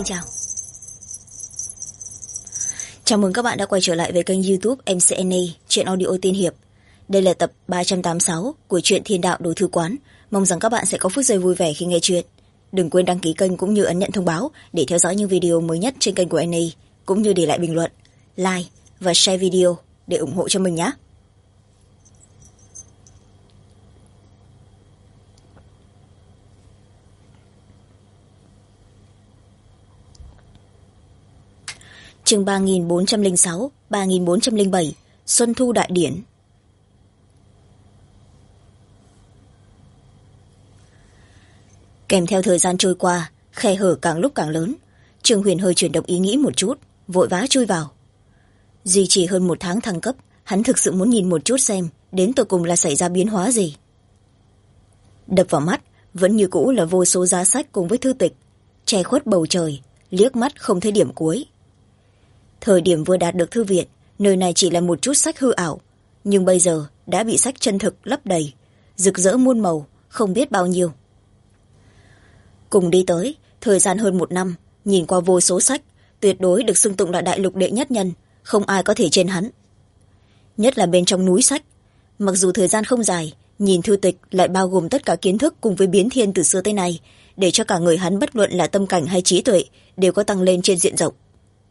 Xin chào. Chào mừng các bạn đã quay trở lại với kênh YouTube MCNA Truyện Audio Tiên Hiệp. Đây là tập 386 của truyện Thiên Đạo Đồ Thư Quán. Mong rằng các bạn sẽ có phút giây vui vẻ khi nghe chuyện. Đừng quên đăng ký kênh cũng như ấn nhận thông báo để theo dõi những video mới nhất trên kênh của NA, cũng như để lại bình luận, like và share video để ủng hộ cho mình nhé. Chương 3406, 3407, Xuân Thu Đại Điển. Kèm theo thời gian trôi qua, khe hở càng lúc càng lớn. Trương Huyền hơi chuyển động ý nghĩ một chút, vội vã chui vào. Duy trì hơn 1 tháng thăng cấp, hắn thực sự muốn nhìn một chút xem đến tột cùng là xảy ra biến hóa gì. Đập vào mắt vẫn như cũ là vô số giá sách cùng với thư tịch, che khuất bầu trời, liếc mắt không thấy điểm cuối. Thời điểm vừa đạt được thư viện, nơi này chỉ là một chút sách hư ảo, nhưng bây giờ đã bị sách chân thực lấp đầy, rực rỡ muôn màu, không biết bao nhiêu. Cùng đi tới, thời gian hơn 1 năm, nhìn qua vô số sách, tuyệt đối được xưng tụng là đại lục đệ nhất nhân, không ai có thể trên hắn. Nhất là bên trong núi sách, mặc dù thời gian không dài, nhìn thư tịch lại bao gồm tất cả kiến thức cùng với biến thiên từ xưa tới nay, để cho cả người hắn bất luận là tâm cảnh hay trí tuệ đều có tăng lên trên diện rộng.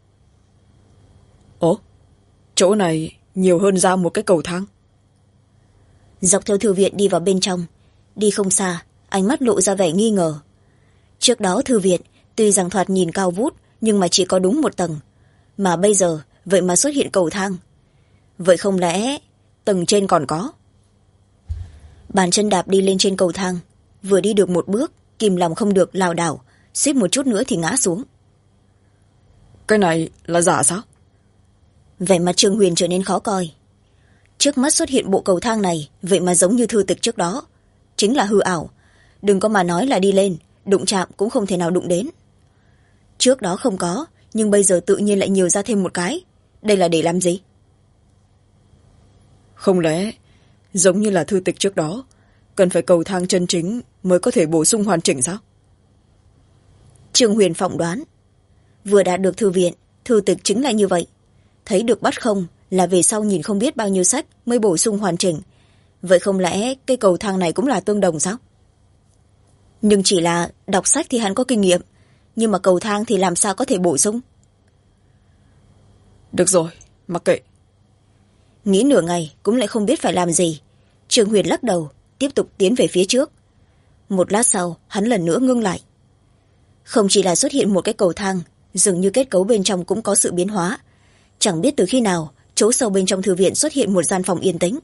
Ồ, chỗ này nhiều hơn ra một cái cầu thang. Dọc theo thư viện đi vào bên trong, đi không xa, ánh mắt lộ ra vẻ nghi ngờ. Trước đó thư viện tuy rằng thoạt nhìn cao vút, nhưng mà chỉ có đúng 1 tầng, mà bây giờ vậy mà xuất hiện cầu thang. Vậy không lẽ tầng trên còn có? Bàn chân đạp đi lên trên cầu thang, vừa đi được 1 bước, kìm lòng không được lảo đảo, suýt một chút nữa thì ngã xuống. Cái này là giả sao? Vẻ mặt Trương Huyền trở nên khó coi. Trước mắt xuất hiện bộ cầu thang này, vậy mà giống như thư tịch trước đó, chính là hư ảo. Đừng có mà nói là đi lên, đụng chạm cũng không thể nào đụng đến. Trước đó không có, nhưng bây giờ tự nhiên lại nhiều ra thêm một cái. Đây là để làm gì? Không lẽ giống như là thư tịch trước đó, cần phải cầu thang chân chính mới có thể bổ sung hoàn chỉnh sao? Trương Huyền phỏng đoán. Vừa đạt được thư viện, thư tịch chính là như vậy. Thấy được bắt không là về sau nhìn không biết bao nhiêu sách mới bổ sung hoàn chỉnh. Vậy không lẽ cái cầu thang này cũng là tương đồng sao? Nhưng chỉ là đọc sách thì hắn có kinh nghiệm, nhưng mà cầu thang thì làm sao có thể bổ sung? Được rồi, mặc kệ. Nghĩ nửa ngày cũng lại không biết phải làm gì. Trương Huyền lắc đầu, tiếp tục tiến về phía trước. Một lát sau, hắn lần nữa ngưng lại. Không chỉ là xuất hiện một cái cầu thang, dường như kết cấu bên trong cũng có sự biến hóa. Chẳng biết từ khi nào, chỗ sâu bên trong thư viện xuất hiện một gian phòng yên tĩnh.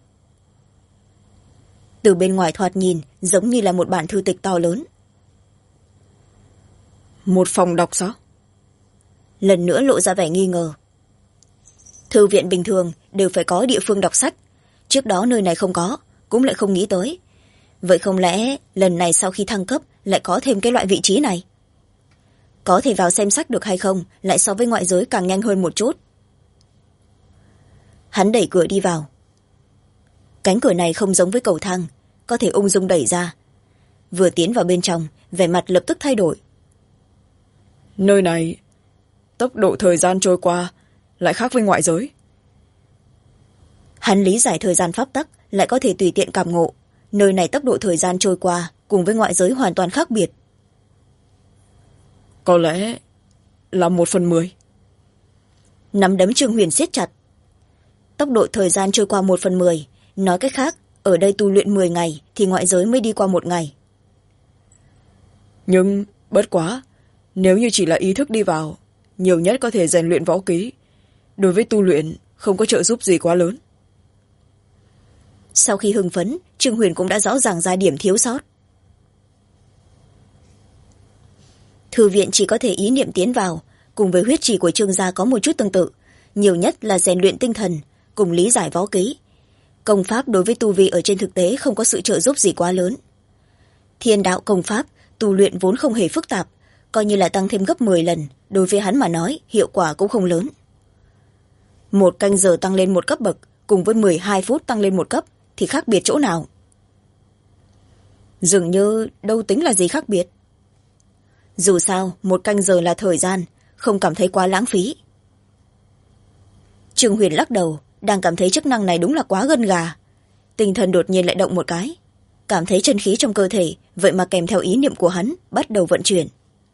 Từ bên ngoài thoạt nhìn giống như là một bản thư tịch to lớn. Một phòng đọc sao? Lần nữa lộ ra vẻ nghi ngờ. Thư viện bình thường đều phải có địa phương đọc sách. Trước đó nơi này không có, cũng lại không nghĩ tới. Vậy không lẽ lần này sau khi thăng cấp lại có thêm cái loại vị trí này? Có thể vào xem sách được hay không lại so với ngoại giới càng nhanh hơn một chút. Hắn đẩy cửa đi vào. Cánh cửa này không giống với cầu thang, có thể ung dung đẩy ra. Vừa tiến vào bên trong, vẻ mặt lập tức thay đổi. Nơi này, tốc độ thời gian trôi qua lại khác với ngoại giới. Hắn lý giải thời gian pháp tắc lại có thể tùy tiện cảm ngộ. Nơi này tốc độ thời gian trôi qua cùng với ngoại giới hoàn toàn khác biệt. Có lẽ là 1/10. Nắm đấm Trương Huyền siết chặt. Tốc độ thời gian trôi qua 1/10, nói cách khác, ở đây tu luyện 10 ngày thì ngoại giới mới đi qua 1 ngày. Nhưng bất quá, nếu như chỉ là ý thức đi vào, nhiều nhất có thể rèn luyện võ kỹ. Đối với tu luyện không có trợ giúp gì quá lớn. Sau khi hưng phấn, Trương Huyền cũng đã rõ ràng ra điểm thiếu sót. Thư viện chỉ có thể ý niệm tiến vào, cùng với huyết trì của Trương gia có một chút tương tự, nhiều nhất là rèn luyện tinh thần, cùng lý giải võ kỹ. Công pháp đối với tu vi ở trên thực tế không có sự trợ giúp gì quá lớn. Thiên đạo công pháp, tu luyện vốn không hề phức tạp, coi như là tăng thêm gấp 10 lần, đối với hắn mà nói, hiệu quả cũng không lớn. 1 canh giờ tăng lên 1 cấp bậc, cùng với 12 phút tăng lên 1 cấp, thì khác biệt chỗ nào? Dường như đâu tính là gì khác biệt. dù sao 1 canh giờ là thời gian, không cảm thấy quá lãng phí. Trương Huyền lắc đầu, đang cảm thấy chức năng này đúng là quá gân gà. Tinh thần đột nhiên lại động một cái, cảm thấy chân khí trong cơ thể vậy mà kèm theo ý niệm của hắn bắt đầu vận chuyển.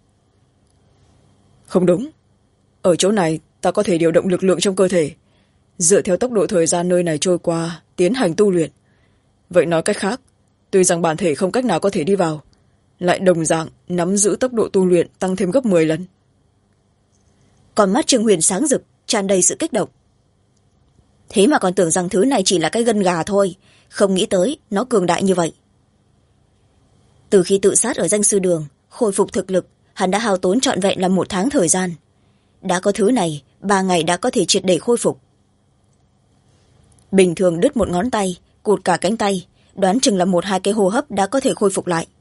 Không đúng, ở chỗ này ta có thể điều động lực lượng trong cơ thể, dựa theo tốc độ thời gian nơi này trôi qua tiến hành tu luyện. Vậy nói cách khác, tuy rằng bản thể không cách nào có thể đi vào, lại đồng dạng nắm giữ tốc độ tu luyện tăng thêm gấp 10 lần. Còn mắt Trương Huyền sáng rực, tràn đầy sự kích động. Thế mà còn tưởng rằng thứ này chỉ là cái gân gà thôi, không nghĩ tới nó cường đại như vậy. Từ khi tự sát ở danh sư đường, khôi phục thực lực, hắn đã hao tốn trọn vẹn là 1 tháng thời gian. Đã có thứ này, 3 ngày đã có thể triệt để khôi phục. Bình thường đứt một ngón tay, cụt cả cánh tay, đoán chừng là 1-2 cái hô hấp đã có thể khôi phục lại.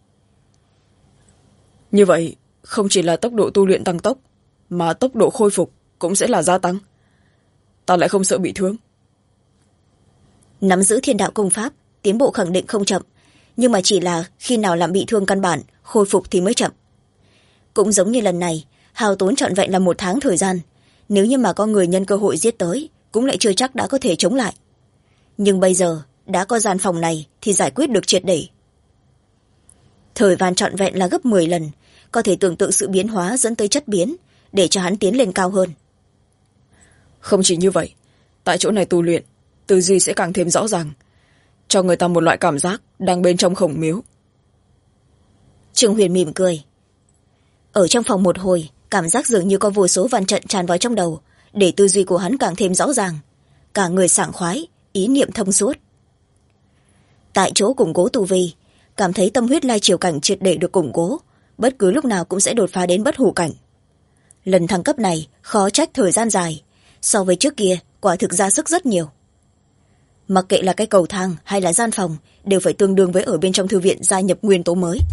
Như vậy, không chỉ là tốc độ tu luyện tăng tốc, mà tốc độ khôi phục cũng sẽ là gia tăng. Ta lại không sợ bị thương. Nắm giữ thiên đạo công pháp, tiến bộ khẳng định không chậm, nhưng mà chỉ là khi nào làm bị thương căn bản, khôi phục thì mới chậm. Cũng giống như lần này, hao tốn trọn vẹn là 1 tháng thời gian, nếu như mà có người nhân cơ hội giết tới, cũng lại chưa chắc đã có thể chống lại. Nhưng bây giờ, đã có gian phòng này thì giải quyết được triệt để. Thời gian trọn vẹn là gấp 10 lần, có thể tưởng tượng sự biến hóa dẫn tới chất biến, để cho hắn tiến lên cao hơn. Không chỉ như vậy, tại chỗ này tu luyện, tư duy sẽ càng thêm rõ ràng, cho người ta một loại cảm giác đang bên trong khổng miếu. Trương Huyền mỉm cười. Ở trong phòng một hồi, cảm giác dường như có vô số văn trận tràn vào trong đầu, để tư duy của hắn càng thêm rõ ràng, cả người sảng khoái, ý niệm thông suốt. Tại chỗ củng cố tu vi, cảm thấy tâm huyết lai triều cảnh triệt để được củng cố, bất cứ lúc nào cũng sẽ đột phá đến bất hủ cảnh. Lần thăng cấp này khó trách thời gian dài, so với trước kia quả thực ra sức rất nhiều. Mặc kệ là cái cầu thang hay là gian phòng, đều phải tương đương với ở bên trong thư viện gia nhập nguyên tố mới.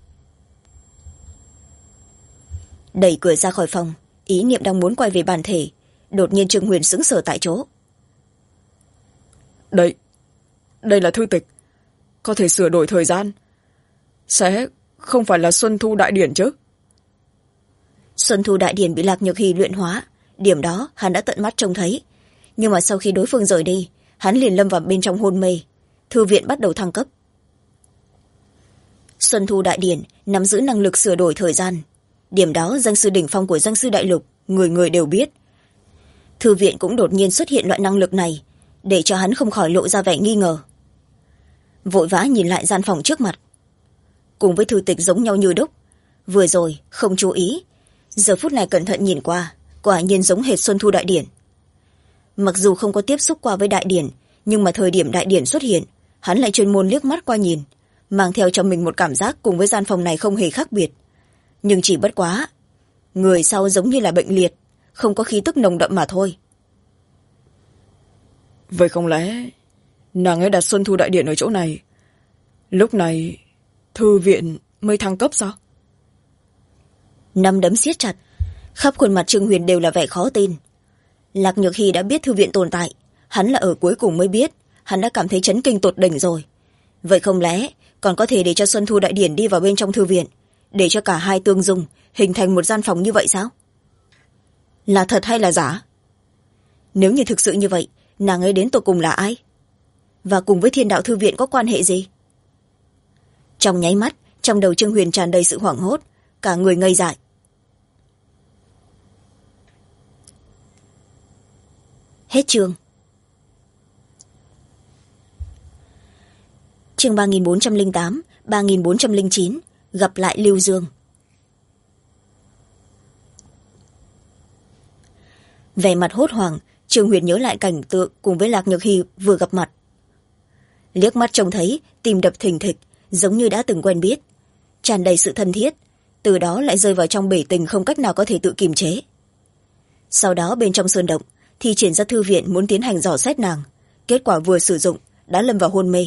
Đẩy cửa ra khỏi phòng, ý niệm đang muốn quay về bản thể, đột nhiên Trương Huyền sững sờ tại chỗ. Đây là thư tịch, có thể sửa đổi thời gian, sẽ không phải là Xuân Thu Đại Điển chứ? Xuân Thu Đại Điển bị Lạc Nhược Hy luyện hóa, điểm đó hắn đã tận mắt trông thấy, nhưng mà sau khi đối phương rời đi, hắn liền lâm vào bên trong hôn mê. Thư viện bắt đầu thăng cấp. Xuân Thu Đại Điển nắm giữ năng lực sửa đổi thời gian, điểm đó danh sư đỉnh phong của danh sư đại lục người người đều biết. Thư viện cũng đột nhiên xuất hiện loại năng lực này, để cho hắn không khỏi lộ ra vẻ nghi ngờ. Vội vã nhìn lại gian phòng trước mặt, cùng với thư tịch giống nhau như đúc. Vừa rồi không chú ý, giờ phút này cẩn thận nhìn qua, quả nhiên giống hệt Xuân Thu Đại Điển. Mặc dù không có tiếp xúc qua với đại điển, nhưng mà thời điểm đại điển xuất hiện, hắn lại chuyên môn liếc mắt qua nhìn, mang theo cho mình một cảm giác cùng với gian phòng này không hề khác biệt. Nhưng chỉ bất quá, người sau giống như là bệnh liệt, không có khí tức nồng đậm mà thôi. Vậy không lẽ nàng ấy đặt Xuân Thu Đại Điển ở chỗ này, lúc này thư viện mới thăng cấp sao? Nắm đấm siết chặt, khắp khuôn mặt Trương Huyền đều là vẻ khó tin. Lạc Nhược Hy đã biết thư viện tồn tại, hắn là ở cuối cùng mới biết, hắn đã cảm thấy chấn kinh tột đỉnh rồi. Vậy không lẽ còn có thể để cho Xuân Thu Đại Điển đi vào bên trong thư viện, để cho cả hai tương dung, hình thành một gian phòng như vậy sao? Là thật hay là giả? Nếu như thực sự như vậy, nàng ấy đến tột cùng là ai? Và cùng với Thiên Đạo Thư viện có quan hệ gì? Trong nháy mắt, trong đầu Trương Huyền tràn đầy sự hoảng hốt, cả người ngây dại. Hết chương. Chương 3408, 3409, gặp lại Lưu Dương. Vẻ mặt hốt hoảng, Trương Huyền nhớ lại cảnh tượng cùng với Lạc Nhược Hy vừa gặp mặt. Liếc mắt trông thấy, tim đập thình thịch, giống như đã từng quen biết, tràn đầy sự thân thiết, từ đó lại rơi vào trong bể tình không cách nào có thể tự kiềm chế. Sau đó bên trong sơn động, thì triển ra thư viện muốn tiến hành dò xét nàng, kết quả vừa sử dụng đã lâm vào hôn mê.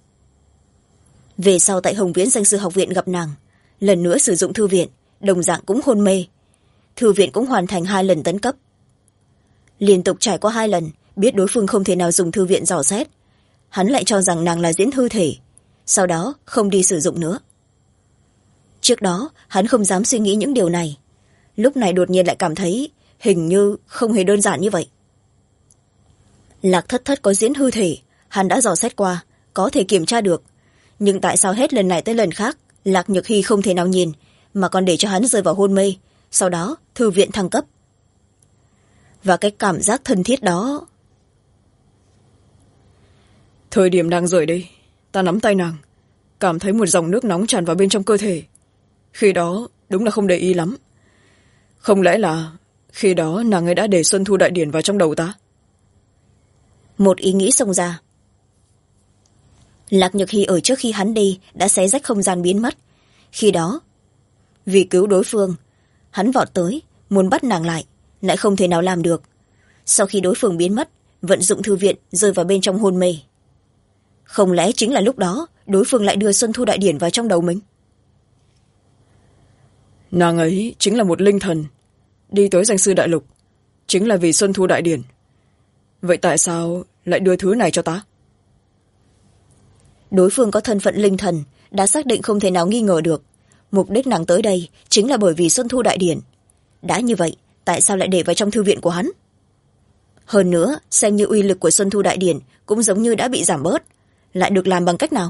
Về sau tại Hồng Viễn danh sư học viện gặp nàng, lần nữa sử dụng thư viện, đồng dạng cũng hôn mê. Thư viện cũng hoàn thành 2 lần tấn cấp. Liên tục trải qua 2 lần, biết đối phương không thể nào dùng thư viện dò xét, hắn lại cho rằng nàng là diễn hư thể, sau đó không đi sử dụng nữa. trước đó hắn không dám suy nghĩ những điều này, lúc này đột nhiên lại cảm thấy hình như không hề đơn giản như vậy. Lạc Thất Thất có diễn hư thể, hắn đã dò xét qua, có thể kiểm tra được, nhưng tại sao hết lần này tới lần khác Lạc Nhược Hy không thể nào nhìn mà còn để cho hắn rơi vào hôn mê, sau đó thư viện thăng cấp. Và cái cảm giác thân thiết đó. Thời điểm nàng rời đi, ta nắm tay nàng, cảm thấy một dòng nước nóng tràn vào bên trong cơ thể. Khi đó đúng là không để ý lắm. Không lẽ là khi đó nàng ấy đã để Xuân Thu Đại Điển vào trong đầu ta? Một ý nghĩ xông ra. Lạc Nhược Hy ở trước khi hắn đi đã xé rách không gian biến mất. Khi đó vì cứu đối phương, hắn vọt tới muốn bắt nàng lại không thể nào làm được. Sau khi đối phương biến mất, vận dụng thư viện rơi vào bên trong hôn mê. Không lẽ chính là lúc đó đối phương lại đưa Xuân Thu Đại Điển vào trong đầu mình? Nàng ấy chính là một linh thần, đi tới danh sư đại lục chính là vì Xuân Thu Đại Điển. Vậy tại sao lại đưa thứ này cho ta? Đối phương có thân phận linh thần đã xác định không thể nào nghi ngờ được. Mục đích nàng tới đây chính là bởi vì Xuân Thu Đại Điển. Đã như vậy, tại sao lại để vào trong thư viện của hắn? Hơn nữa, xem như uy lực của Xuân Thu Đại Điển cũng giống như đã bị giảm bớt. Lại được làm bằng cách nào?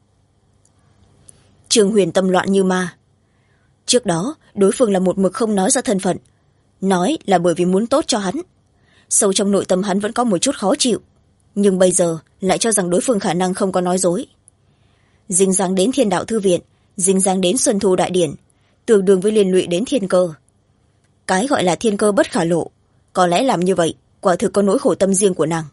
Trương Huyền tâm loạn như ma. Trước đó, đối phương là một mực không nói ra thân phận. Nói là bởi vì muốn tốt cho hắn. Sâu trong nội tâm hắn vẫn có một chút khó chịu. Nhưng bây giờ lại cho rằng đối phương khả năng không có nói dối. Dính dáng đến Thiên Đạo Thư Viện, dính dáng đến Xuân Thu Đại Điển, tương đương với liên lụy đến thiên cơ. Cái gọi là thiên cơ bất khả lộ, có lẽ làm như vậy quả thực có nỗi khổ tâm riêng của nàng.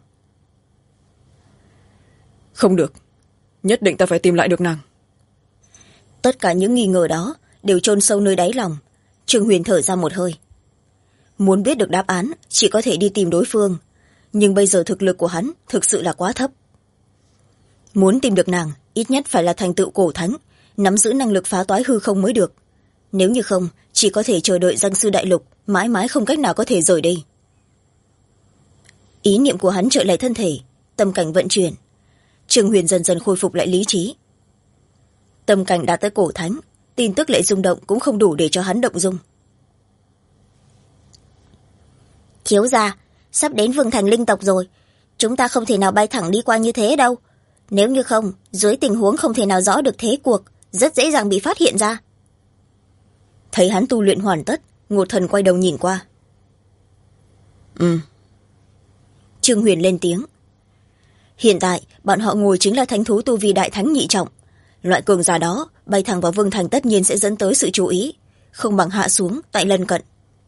Không được, nhất định ta phải tìm lại được nàng. Tất cả những nghi ngờ đó đều chôn sâu nơi đáy lòng. Trương Huyền thở ra một hơi. Muốn biết được đáp án chỉ có thể đi tìm đối phương, nhưng bây giờ thực lực của hắn thực sự là quá thấp. Muốn tìm được nàng ít nhất phải là thành tựu cổ thánh, nắm giữ năng lực phá toái hư không mới được. Nếu như không, chỉ có thể chờ đợi danh sư đại lục, mãi mãi không cách nào có thể rời đi. Ý niệm của hắn trở lại thân thể, tâm cảnh vận chuyển. Trương Huyền dần dần khôi phục lại lý trí. Tâm cảnh đạt tới cổ thánh, tin tức lại rung động cũng không đủ để cho hắn động dung. Thiếu gia, sắp đến Vương Thành linh tộc rồi. Chúng ta không thể nào bay thẳng đi qua như thế đâu. Nếu như không, dưới tình huống không thể nào rõ được thế cuộc, rất dễ dàng bị phát hiện ra. Thấy hắn tu luyện hoàn tất, Ngột Thần quay đầu nhìn qua. Trương Huyền lên tiếng. Hiện tại, bọn họ ngồi chính là thánh thú tu vi đại thánh nhị trọng. Loại cường giả đó, bay thẳng vào Vương Thành tất nhiên sẽ dẫn tới sự chú ý, không bằng hạ xuống tại lân cận.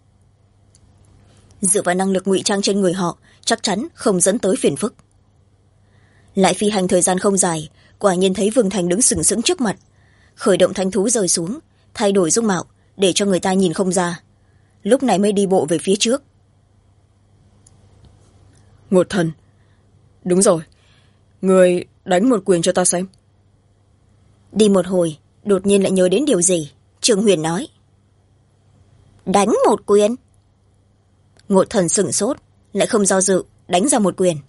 Dựa vào năng lực ngụy trang trên người họ, chắc chắn không dẫn tới phiền phức. Lại phi hành thời gian không dài, quả nhiên thấy Vương Thành đứng sừng sững trước mặt. Khởi động thánh thú rơi xuống, thay đổi dung mạo, để cho người ta nhìn không ra. Lúc này mới đi bộ về phía trước. Ngột Thần, đúng rồi, người đánh một quyền cho ta xem. Đi một hồi, đột nhiên lại nhớ đến điều gì. Trương Huyền nói. Đánh một quyền? Ngột Thần sửng sốt, lại không do dự, đánh ra một quyền.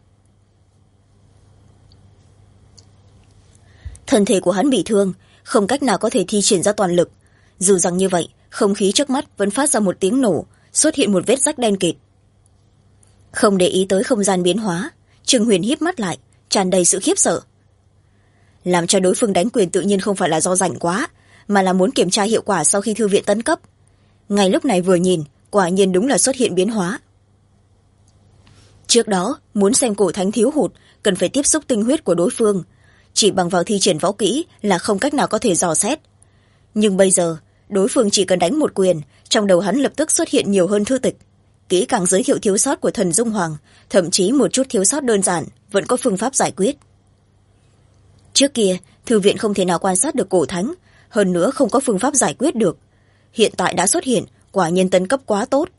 Thân thể của hắn bị thương, không cách nào có thể thi triển ra toàn lực. Dù rằng như vậy, không khí trước mắt vẫn phát ra một tiếng nổ, xuất hiện một vết rách đen kịt. Không để ý tới không gian biến hóa, Trương Huyền híp mắt lại, tràn đầy sự khiếp sợ. Làm cho đối phương đánh quyền tự nhiên không phải là do rảnh quá, mà là muốn kiểm tra hiệu quả sau khi thư viện tấn cấp. Ngay lúc này vừa nhìn, quả nhiên đúng là xuất hiện biến hóa. Trước đó, muốn xem cổ thánh thiếu hụt, cần phải tiếp xúc tinh huyết của đối phương. Chỉ bằng vào thi triển võ kỹ là không cách nào có thể dò xét. Nhưng bây giờ, đối phương chỉ cần đánh một quyền, trong đầu hắn lập tức xuất hiện nhiều hơn thư tịch. Kỹ càng giới thiệu thiếu sót của thần Dung Hoàng, thậm chí một chút thiếu sót đơn giản, vẫn có phương pháp giải quyết. Trước kia, thư viện không thể nào quan sát được cổ thánh, hơn nữa không có phương pháp giải quyết được. Hiện tại đã xuất hiện, quả nhiên tấn cấp quá tốt.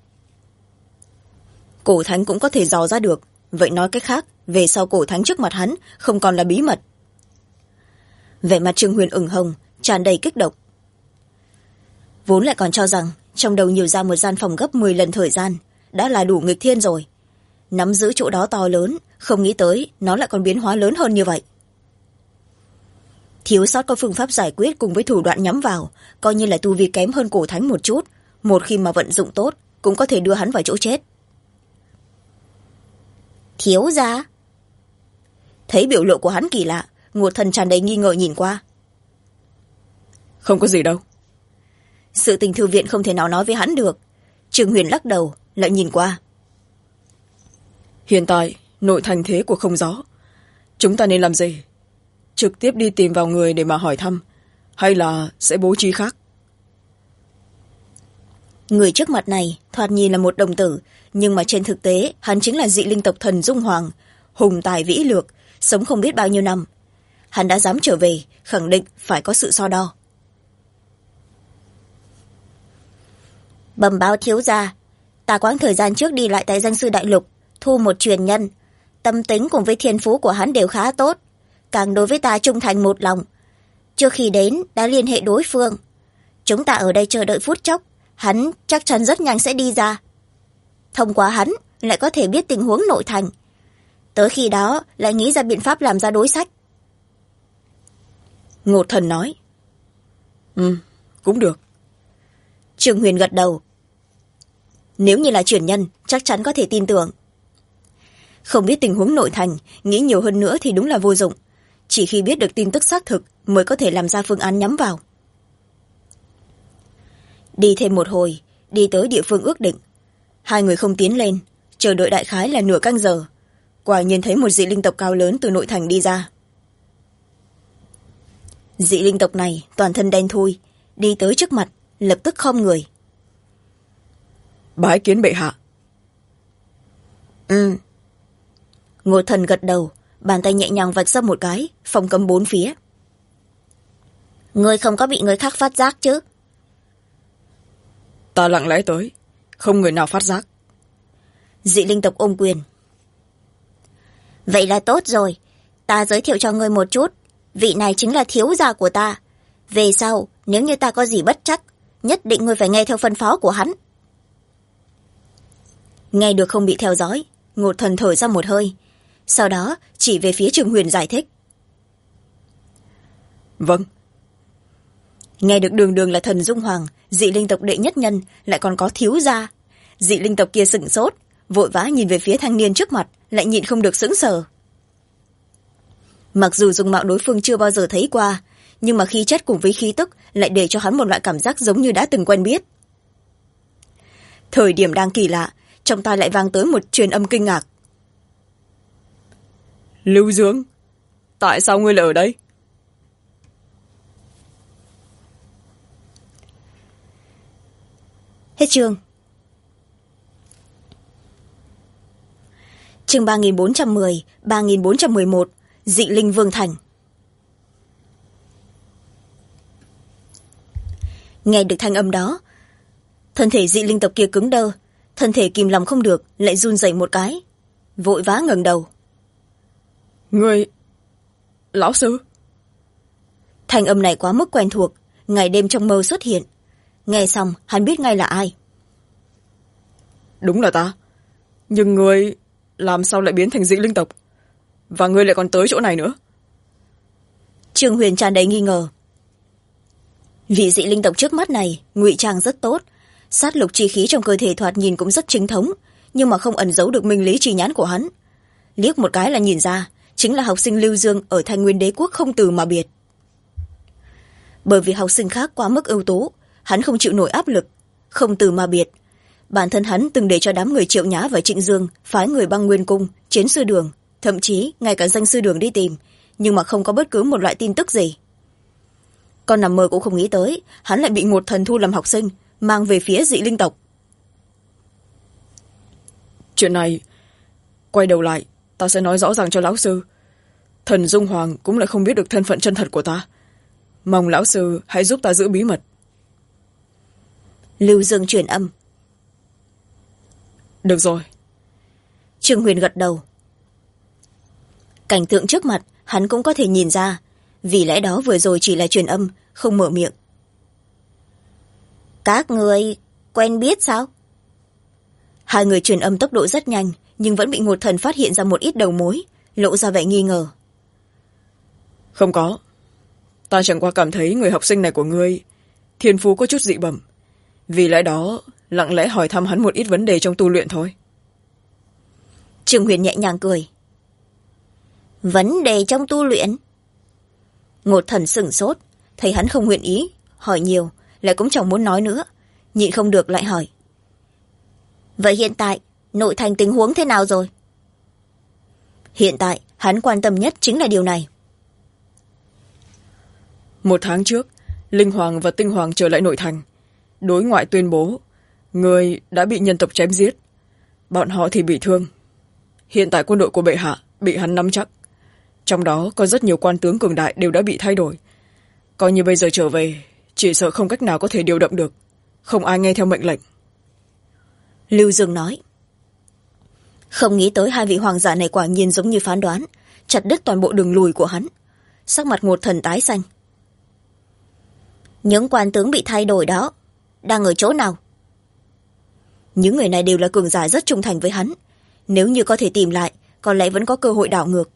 Cổ thánh cũng có thể dò ra được, vậy nói cách khác, về sau cổ thánh trước mặt hắn không còn là bí mật. Vẻ mặt Trương Huyền ửng hồng, tràn đầy kích động. Vốn lại còn cho rằng trong đầu nhiều ra một gian phòng gấp 10 lần thời gian đã là đủ nghịch thiên rồi. Nắm giữ chỗ đó to lớn, không nghĩ tới nó lại còn biến hóa lớn hơn như vậy. thiếu sót có phương pháp giải quyết cùng với thủ đoạn nhắm vào, coi như là tu vi kém hơn cổ thánh một chút, một khi mà vận dụng tốt cũng có thể đưa hắn vào chỗ chết. Thiếu gia? Thấy biểu lộ của hắn kỳ lạ, Ngột Thần tràn đầy nghi ngờ nhìn qua. Không có gì đâu. Sự tình thư viện không thể nào nói với hắn được. Trường Huyền lắc đầu, lại nhìn qua. Hiện tại nội thành thế của không gió, chúng ta nên làm gì? Trực tiếp đi tìm vào người để mà hỏi thăm, hay là sẽ bố trí khác? Người trước mặt này thoạt nhìn là một đồng tử, nhưng mà trên thực tế hắn chính là dị linh tộc Thần Dung Hoàng, hùng tài vĩ lược, sống không biết bao nhiêu năm. Hắn đã dám trở về, khẳng định phải có sự so đo. Bẩm báo thiếu gia, ta quãng thời gian trước đi lại tại Danh Sư Đại Lục, thu một truyền nhân. Tâm tính cùng với thiên phú của hắn đều khá tốt, càng đối với ta trung thành một lòng. Trước khi đến đã liên hệ đối phương. Chúng ta ở đây chờ đợi phút chốc, hắn chắc chắn rất nhanh sẽ đi ra. Thông qua hắn lại có thể biết tình huống nội thành. Tới khi đó lại nghĩ ra biện pháp làm ra đối sách. Ngột Thần nói. Cũng được. Trường Huyền gật đầu. Nếu như là truyền nhân, chắc chắn có thể tin tưởng. Không biết tình huống nội thành, nghĩ nhiều hơn nữa thì đúng là vô dụng. Chỉ khi biết được tin tức xác thực mới có thể làm ra phương án nhắm vào. Đi thêm một hồi, đi tới địa phương ước định. Hai người không tiến lên, chờ đợi đại khái là nửa canh giờ. Quả nhiên thấy một dị linh tộc cao lớn từ nội thành đi ra. Dị linh tộc này toàn thân đen thui, đi tới trước mặt, lập tức khom người. Bái kiến bệ hạ. Ngột Thần gật đầu, bàn tay nhẹ nhàng vạch ra một cái, phòng cấm bốn phía. Ngươi không có bị người khác phát giác chứ? Ta lặng lẽ tới, không người nào phát giác. Dị linh tộc ôm quyền. Vậy là tốt rồi, ta giới thiệu cho ngươi một chút. Vị này chính là thiếu gia của ta. Về sau, nếu như ta có gì bất trắc, nhất định ngươi phải nghe theo phân phó của hắn. Nghe được không bị theo dõi, Ngột Thần thở ra một hơi. Sau đó chỉ về phía Trường Huyền giải thích. Vâng. Nghe được đường đường là Thần Dung Hoàng, dị linh tộc đệ nhất nhân, lại còn có thiếu gia. Dị linh tộc kia sửng sốt, vội vã nhìn về phía thanh niên trước mặt, lại nhịn không được sững sờ. Mặc dù dung mạo đối phương chưa bao giờ thấy qua, nhưng mà khí chất cùng với khí tức lại để cho hắn một loại cảm giác giống như đã từng quen biết. Thời điểm đang kỳ lạ, trong tai lại vang tới một truyền âm kinh ngạc. Lưu Dương, tại sao ngươi lại ở đây? Hết chương. Chương 3410, 3411, Dị Linh Vương Thành. Nghe được thanh âm đó, thân thể dị linh tộc kia cứng đơ, thân thể kìm lòng không được, lại run rẩy một cái, vội vã ngẩng đầu. Ngươi... lão sư? Thanh âm này quá mức quen thuộc, ngày đêm trong mơ xuất hiện. Nghe xong, hắn biết ngay là ai. Đúng là ta. Nhưng ngươi làm sao lại biến thành dị linh tộc? Và ngươi lại còn tới chỗ này nữa? Trường Huyền tràn đầy nghi ngờ. Vị dị linh tộc trước mắt này ngụy trang rất tốt, sát lục chi khí trong cơ thể thoạt nhìn cũng rất chính thống, nhưng mà không ẩn giấu được minh lý chi nhãn của hắn. Liếc một cái là nhìn ra, chính là học sinh Lưu Dương ở Thanh Nguyên Đế quốc không từ mà biệt. Bởi vì học sinh khác quá mức ưu tú, hắn không chịu nổi áp lực, không từ mà biệt. Bản thân hắn từng để cho đám người Triệu Nhã và Trịnh Dương phái người băng Nguyên Cung, Chiến Sư Đường, thậm chí ngay cả Danh Sư Đường đi tìm, nhưng mà không có bất cứ một loại tin tức gì. Con nằm mơ cũng không nghĩ tới, hắn lại bị Ngột Thần thu làm học sinh, mang về phía dị linh tộc. Chuyện này, quay đầu lại, ta sẽ nói rõ ràng cho lão sư. Thần Dung Hoàng cũng lại không biết được thân phận chân thật của ta. Mong lão sư hãy giúp ta giữ bí mật. Lưu Dương truyền âm. Được rồi. Trương Huyền gật đầu. Cảnh tượng trước mặt hắn cũng có thể nhìn ra, vì lẽ đó vừa rồi chỉ là truyền âm, không mở miệng. Các người quen biết sao? Hai người truyền âm tốc độ rất nhanh, nhưng vẫn bị Ngột Thần phát hiện ra một ít đầu mối, lộ ra vẻ nghi ngờ. Không có. ta chẳng qua cảm thấy người học sinh này của ngươi thiên phú có chút dị bẩm, vì lẽ đó lặng lẽ hỏi thăm hắn một ít vấn đề trong tu luyện thôi. Trương Huyền nhẹ nhàng cười. Vấn đề trong tu luyện? Ngột Thần sửng sốt, thấy hắn không nguyện ý hỏi nhiều, lại cũng chẳng muốn nói nữa, nhịn không được lại hỏi. Vậy hiện tại nội thành tình huống thế nào rồi? Hiện tại hắn quan tâm nhất chính là điều này. 1 tháng trước, Linh Hoàng và Tinh Hoàng trở lại nội thành, đối ngoại tuyên bố người đã bị nhân tộc chém giết, bọn họ thì bị thương. Hiện tại quân đội của bệ hạ bị hắn nắm chắc, trong đó có rất nhiều quan tướng cường đại đều đã bị thay đổi. Coi như bây giờ trở về, chỉ sợ không cách nào có thể điều động được, không ai nghe theo mệnh lệnh. Lưu Dương nói. Không nghĩ tới hai vị hoàng giả này quả nhiên giống như phán đoán, chặt đứt toàn bộ đường lùi của hắn. Sắc mặt Ngột Thần tái xanh. Những quan tướng bị thay đổi đó đang ở chỗ nào? Những người này đều là cường giả rất trung thành với hắn, nếu như có thể tìm lại, có lẽ vẫn có cơ hội đảo ngược.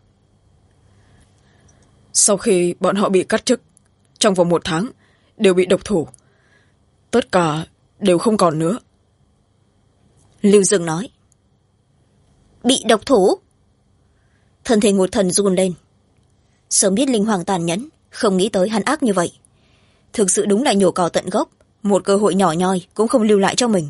Sau khi bọn họ bị cắt chức, trong vòng 1 tháng đều bị độc thủ, tất cả đều không còn nữa. Lưu Dương nói. Bị độc thủ? Thân thể Ngột Thần run lên. Sớm biết Linh Hoàng tàn nhẫn, không nghĩ tới hắn ác như vậy. Thực sự đúng là nhổ cỏ tận gốc, một cơ hội nhỏ nhoi cũng không lưu lại cho mình.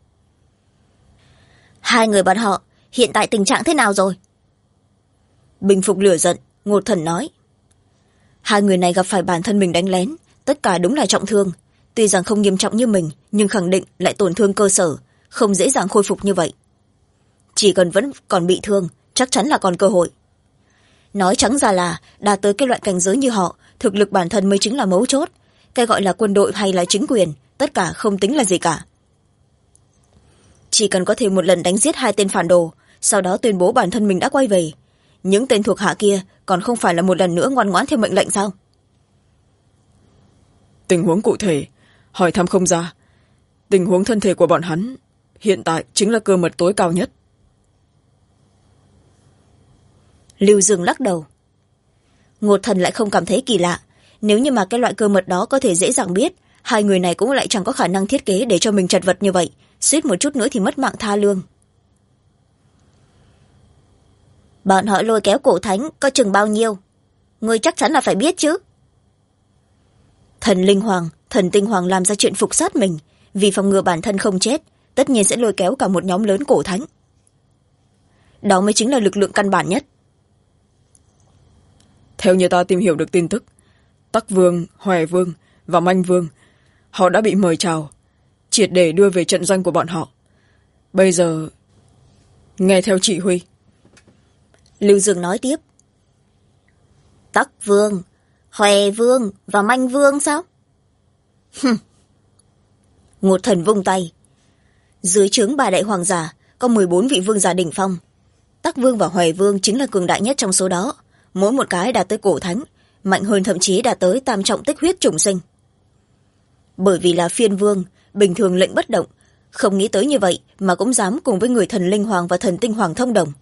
Hai người bọn họ hiện tại tình trạng thế nào rồi? Bình phục lửa giận, Ngột Thần nói. Hai người này gặp phải bản thân mình đánh lén, tất cả đúng là trọng thương. Tuy rằng không nghiêm trọng như mình, nhưng khẳng định lại tổn thương cơ sở, không dễ dàng khôi phục như vậy. Chỉ cần vẫn còn bị thương, chắc chắn là còn cơ hội. Nói trắng ra là đạt tới cái loại cảnh giới như họ, thực lực bản thân mới chính là mấu chốt. Cái gọi là quân đội hay là chính quyền, tất cả không tính là gì cả. Chỉ cần có thể một lần đánh giết 2 tên phản đồ, sau đó tuyên bố bản thân mình đã quay về, những tên thuộc hạ kia còn không phải là một lần nữa ngoan ngoãn theo mệnh lệnh sao? Tình huống cụ thể hỏi thăm không ra. Tình huống thân thể của bọn hắn hiện tại chính là cơ mật tối cao nhất. Lưu Dương lắc đầu. Ngột Thần lại không cảm thấy kỳ lạ. Nếu như mà cái loại cơ mật đó có thể dễ dàng biết, hai người này cũng lại chẳng có khả năng thiết kế để cho mình chật vật như vậy, suýt một chút nữa thì mất mạng tha lương. Bọn họ lôi kéo cổ thánh có chừng bao nhiêu? Ngươi chắc chắn là phải biết chứ. Thần Linh Hoàng, thần Tinh Hoàng làm ra chuyện phục sát mình, vì phòng ngừa bản thân không chết, tất nhiên sẽ lôi kéo cả một nhóm lớn cổ thánh. Đó mới chính là lực lượng căn bản nhất. Theo như ta tìm hiểu được tin tức, Tắc Vương, Hòe Vương và Manh Vương, họ đã bị mời chào, triệt để đưa về trận doanh của bọn họ. Bây giờ, nghe theo chỉ huy. Lưu Dương nói tiếp. Tắc Vương, Hòe Vương và Manh Vương sao? Ngột Thần vung tay. Dưới trướng 3 đại hoàng giả có 14 vị vương giả đỉnh phong. Tắc Vương và Hòe Vương chính là cường đại nhất trong số đó, mỗi một cái đạt tới cổ thánh, mạnh hơn thậm chí đạt tới tam trọng tích huyết trùng sinh. Bởi vì là phiên vương, bình thường lệnh bất động, không nghĩ tới như vậy mà cũng dám cùng với người thần Linh Hoàng và thần Tinh Hoàng thông đồng.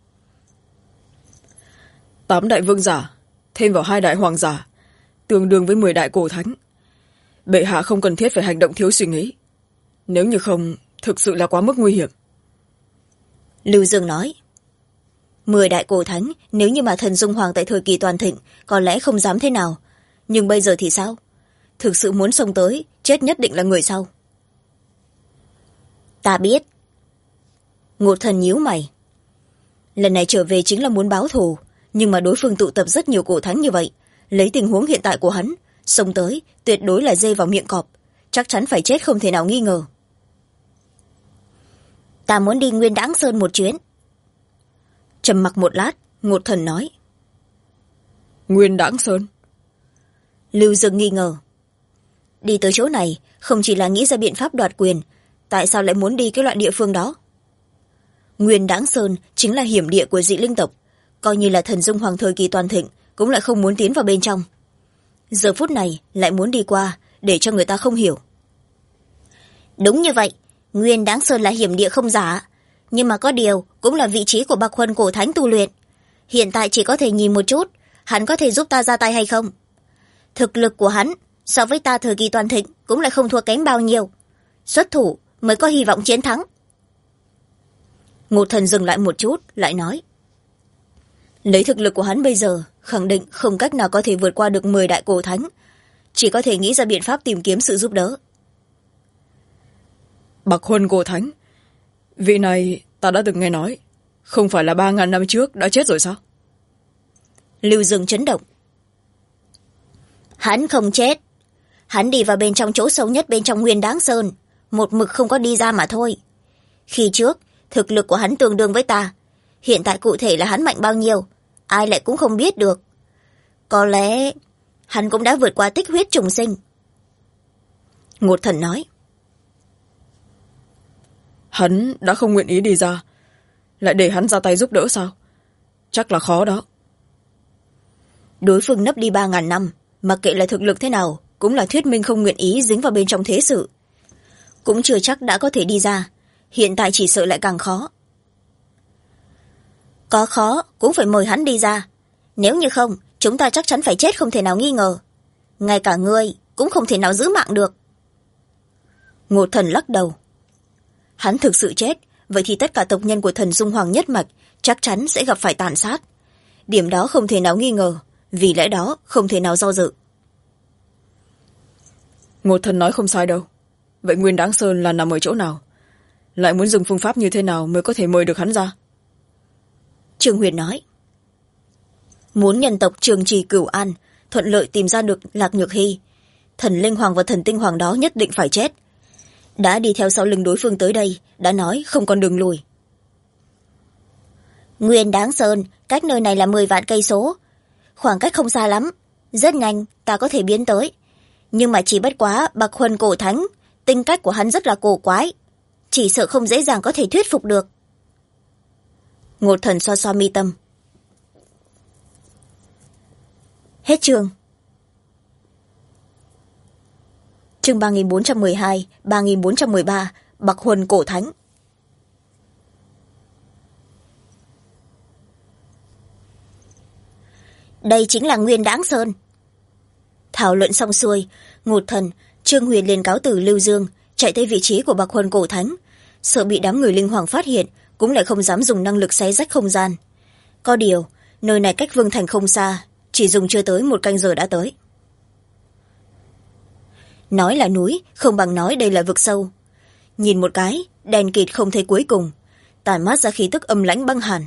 8 đại vương giả thêm vào 2 đại hoàng giả, tương đương với 10 đại cổ thánh. Bệ hạ không cần thiết phải hành động thiếu suy nghĩ, nếu như không thực sự là quá mức nguy hiểm. Lưu Dương nói. 10 đại cổ thánh, nếu như mà thần Dung Hoàng tại thời kỳ toàn thịnh có lẽ không dám thế nào, nhưng bây giờ thì sao? Thực sự muốn xông tới, chết nhất định là người sau. Ta biết. Ngột Thần nhíu mày. Lần này trở về chính là muốn báo thù, nhưng mà đối phương tụ tập rất nhiều cổ thánh như vậy, lấy tình huống hiện tại của hắn, xông tới tuyệt đối là dê vào miệng cọp, chắc chắn phải chết không thể nào nghi ngờ. Ta muốn đi Nguyên Đãng Sơn một chuyến. Trầm mặc một lát, Ngột Thần nói. Nguyên Đãng Sơn? Lưu Dương nghi ngờ. Đi tới chỗ này không chỉ là nghĩ ra biện pháp đoạt quyền, tại sao lại muốn đi cái loại địa phương đó? Nguyên Đãng Sơn chính là hiểm địa của dị linh tộc, coi như là thần Dung Hoàng thời kỳ toàn thịnh cũng lại không muốn tiến vào bên trong. Giờ phút này lại muốn đi qua để cho người ta không hiểu. Đúng như vậy, Nguyên Đãng Sơn là hiểm địa không giả, nhưng mà có điều cũng là vị trí của bậc huân cổ thánh tu luyện. Hiện tại chỉ có thể nhìn một chút, hắn có thể giúp ta ra tay hay không? thực lực của hắn so với ta thời kỳ toàn thịnh cũng lại không thua kém bao nhiêu. Xuất thủ mới có hy vọng chiến thắng. Ngột Thần dừng lại một chút, lại nói. Lấy thực lực của hắn bây giờ, khẳng định không cách nào có thể vượt qua được 10 đại cổ thánh. Chỉ có thể nghĩ ra biện pháp tìm kiếm sự giúp đỡ. Bạc Huân cổ thánh. Vị này ta đã từng nghe nói. Không phải là 3.000 năm trước đã chết rồi sao? Lưu Dương chấn động. Hắn không chết. Hắn đi vào bên trong chỗ sâu nhất bên trong Nguyên Đáng Sơn, một mực không có đi ra mà thôi. Khi trước, thực lực của hắn tương đương với ta. Hiện tại cụ thể là hắn mạnh bao nhiêu, ai lại cũng không biết được. Có lẽ hắn cũng đã vượt qua tích huyết trùng sinh. Ngột Thần nói. Hắn đã không nguyện ý đi ra, lại để hắn ra tay giúp đỡ sao? Chắc là khó đó. Đối phương nấp đi 3.000 năm, mặc kệ là thực lực thế nào, cũng là thuyết minh không nguyện ý dính vào bên trong thế sự. Cũng chưa chắc đã có thể đi ra, hiện tại chỉ sợ lại càng khó. Có khó cũng phải mời hắn đi ra. Nếu như không, chúng ta chắc chắn phải chết không thể nào nghi ngờ. Ngay cả ngươi cũng không thể nào giữ mạng được. Ngột Thần lắc đầu. Hắn thực sự chết, vậy thì tất cả tộc nhân của thần Dung Hoàng nhất mạch chắc chắn sẽ gặp phải tàn sát. Điểm đó không thể nào nghi ngờ, vì lẽ đó không thể nào do dự. Ngột Thần nói không sai đâu. Vậy Nguyên Đáng Sơn là nằm ở chỗ nào? Lại muốn dùng phương pháp như thế nào mới có thể mời được hắn ra? Trương Huyền nói. Muốn nhân tộc Trường Trì Cửu An thuận lợi tìm ra được Lạc Nhược Hy, thần Linh Hoàng và thần Tinh Hoàng đó nhất định phải chết. Đã đi theo sau lưng đối phương tới đây, đã nói không còn đường lùi. Nguyên Đáng Sơn cách nơi này là 10 vạn cây số, khoảng cách không xa lắm, rất nhanh ta có thể biến tới. Nhưng mà chỉ bất quá Bạc Huân cổ thánh, tính cách của hắn rất là cổ quái, chỉ sợ không dễ dàng có thể thuyết phục được. Ngột Thần xoa xoa mi tâm. Hết chương. Chương 3412, 3413, Bạc Huân cổ thánh. Đây chính là Nguyên Đáng Sơn. Thảo luận xong xuôi, Ngột Thần, Trương Huyền liền cáo từ Lưu Dương, chạy tới vị trí của Bạc Huân cổ thánh. Sợ bị đám người Linh Hoàng phát hiện, cũng lại không dám dùng năng lực xé rách không gian. Có điều, nơi này cách Vương Thành không xa, chỉ dùng chưa tới 1 canh giờ đã tới. Nói là núi, không bằng nói đây là vực sâu. Nhìn một cái, đèn kịt không thấy cuối cùng, tản mát ra khí tức âm lãnh băng hàn.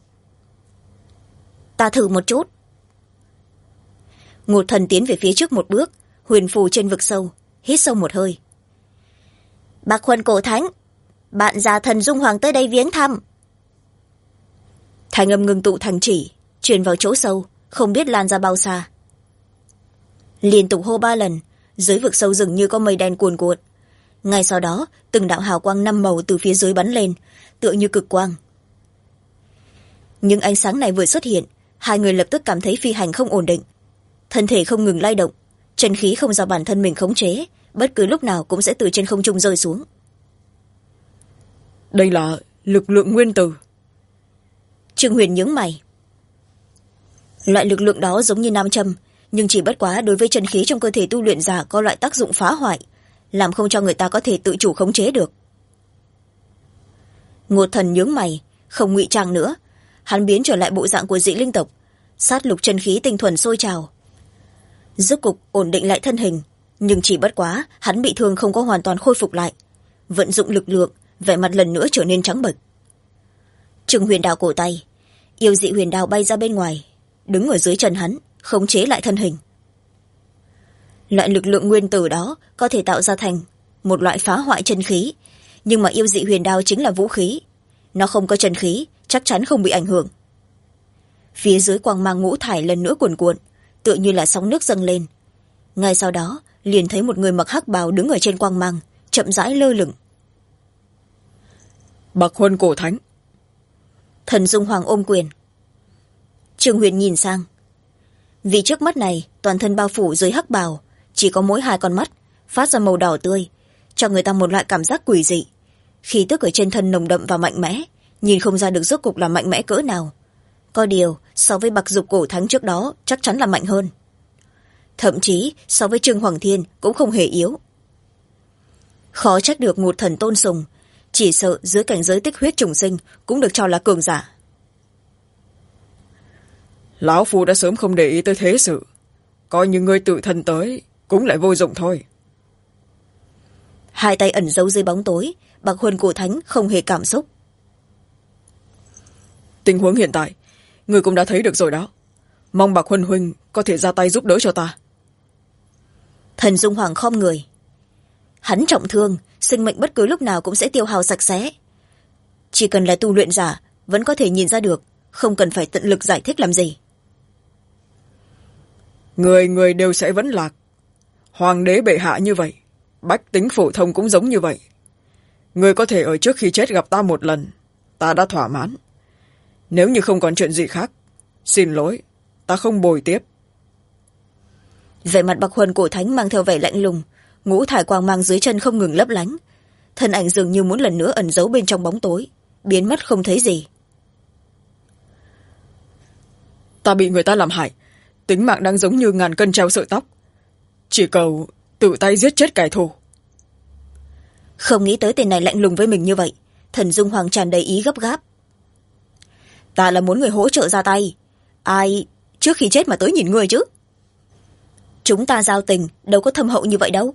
Ta thử một chút. Ngột Thần tiến về phía trước một bước, huyền phù trên vực sâu, hít sâu một hơi. Bạc Huân cổ thánh, bạn già thần Dung Hoàng tới đây viếng thăm. Thanh âm ngưng tụ thành chỉ, truyền vào chỗ sâu, không biết lan ra bao xa. Liên tục hô 3 lần, dưới vực sâu dường như có mây đen cuồn cuộn. Ngay sau đó, từng đạo hào quang 5 màu từ phía dưới bắn lên, tựa như cực quang. Nhưng ánh sáng này vừa xuất hiện, hai người lập tức cảm thấy phi hành không ổn định. Thân thể không ngừng lay động, chân khí không do bản thân mình khống chế, bất cứ lúc nào cũng sẽ từ trên không trung rơi xuống. Đây là lực lượng nguyên tử. Trương Huyền nhướng mày. Loại lực lượng đó giống như nam châm, nhưng chỉ bất quá đối với chân khí trong cơ thể tu luyện giả có loại tác dụng phá hoại, làm không cho người ta có thể tự chủ khống chế được. Ngột Thần nhướng mày, không ngụy trang nữa, hắn biến trở lại bộ dạng của dị linh tộc, sát lục chân khí tinh thuần sôi trào. Rốt cục ổn định lại thân hình, nhưng chỉ bất quá hắn bị thương không có hoàn toàn khôi phục lại, vận dụng lực lượng, vẻ mặt lần nữa trở nên trắng bệch. Trừng huyền đao cổ tay, yêu dị huyền đao bay ra bên ngoài, đứng ở dưới chân hắn, khống chế lại thân hình. Loại lực lượng nguyên tử đó có thể tạo ra thành một loại phá hoại chân khí, nhưng mà yêu dị huyền đao chính là vũ khí, nó không có chân khí, chắc chắn không bị ảnh hưởng. Phía dưới quang mang ngũ thải lần nữa cuồn cuộn, tựa như là sóng nước dâng lên. Ngay sau đó liền thấy một người mặc hắc bào đứng ở trên quang mang, chậm rãi lơ lửng. Bạc Huân cổ thánh. Thần Dung Hoàng ôm quyền. Trương Huyền nhìn sang. Vì trước mắt này toàn thân bao phủ dưới hắc bào, chỉ có mỗi 2 con mắt phát ra màu đỏ tươi, cho người ta một loại cảm giác quỷ dị. Khí tức ở trên thân nồng đậm và mạnh mẽ, nhìn không ra được rốt cục là mạnh mẽ cỡ nào. Có điều so với Bạc Dục cổ thánh trước đó chắc chắn là mạnh hơn. thậm chí so với Trương Hoàng Thiên cũng không hề yếu. Khó trách được Ngụt Thần tôn sùng, chỉ sợ dưới cảnh giới tích huyết trùng sinh cũng được cho là cường giả. Lão phu đã sớm không để ý tới thế sự, coi như ngươi tự thân tới cũng lại vô dụng thôi. Hai tay ẩn giấu dưới bóng tối, Bạc Huân Cổ Thánh không hề cảm xúc. Tình huống hiện tại ngươi cũng đã thấy được rồi đó, mong Bạc Huân huynh có thể ra tay giúp đỡ cho ta. Thần Dung Hoàng khom người. Hắn trọng thương, sinh mệnh bất cứ lúc nào cũng sẽ tiêu hao sạch sẽ. Chỉ cần là tu luyện giả vẫn có thể nhìn ra được, không cần phải tận lực giải thích làm gì. Người người đều sẽ vẫn lạc, hoàng đế bệ hạ như vậy, bách tính phổ thông cũng giống như vậy. Người có thể ở trước khi chết gặp ta một lần, ta đã thỏa mãn. Nếu như không còn chuyện gì khác, xin lỗi, ta không bồi tiếp. Vẻ mặt Bạc Huân Cổ Thánh mang theo vẻ lạnh lùng, ngũ thải quang mang dưới chân không ngừng lấp lánh, thân ảnh dường như muốn lần nữa ẩn giấu bên trong bóng tối, biến mất không thấy gì. Ta bị người ta làm hại, tính mạng đang giống như ngàn cân treo sợi tóc, chỉ cầu tự tay giết chết kẻ thù. Không nghĩ tới tên này lạnh lùng với mình như vậy, Thần Dung Hoàng tràn đầy ý gấp gáp. Ta là muốn người hỗ trợ ra tay, ai trước khi chết mà tới nhìn người chứ. Chúng ta giao tình đâu có thâm hậu như vậy đâu.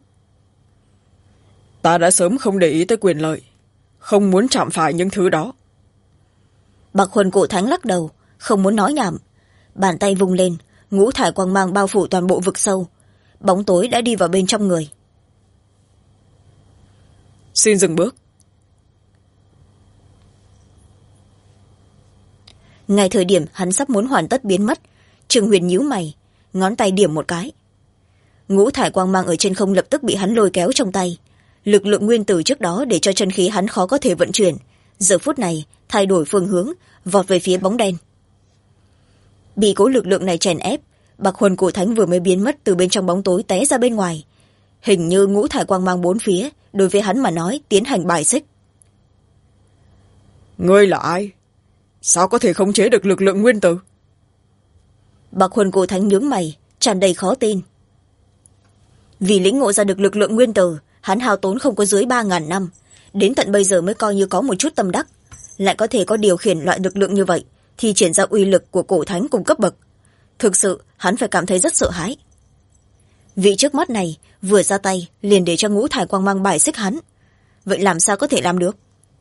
Ta đã sớm không để ý tới quyền lợi, không muốn chạm phải những thứ đó. Bạc Huân Cổ Thánh lắc đầu, không muốn nói nhảm. Bàn tay vung lên, ngũ thải quang mang bao phủ toàn bộ vực sâu, bóng tối đã đi vào bên trong người. Xin dừng bước. Ngay thời điểm hắn sắp muốn hoàn tất biến mất, Trương Huyền nhíu mày, ngón tay điểm một cái. Ngũ thải quang mang ở trên không lập tức bị hắn lôi kéo trong tay. Lực lượng nguyên tử trước đó để cho chân khí hắn khó có thể vận chuyển, giờ phút này thay đổi phương hướng, vọt về phía bóng đen. Bị cố lực lượng này chèn ép, Bạc Huân Cổ Thánh vừa mới biến mất từ bên trong bóng tối té ra bên ngoài. Hình như ngũ thải quang mang bốn phía đối với hắn mà nói tiến hành bài xích. Ngươi là ai? Sao có thể khống chế được lực lượng nguyên tử? Bạc Huân Cổ Thánh nhướng mày, tràn đầy khó tin. Vì lĩnh ngộ ra được lực lượng nguyên tử, hắn hao tốn không có dưới 3.000 năm, đến tận bây giờ mới coi như có một chút tâm đắc, lại có thể có điều khiển loại lực lượng như vậy, thì triển ra uy lực của cổ thánh cùng cấp bậc. Thực sự hắn phải cảm thấy rất sợ hãi. Vị trước mắt này vừa ra tay liền để cho ngũ thải quang mang bài xích hắn, vậy làm sao có thể làm được?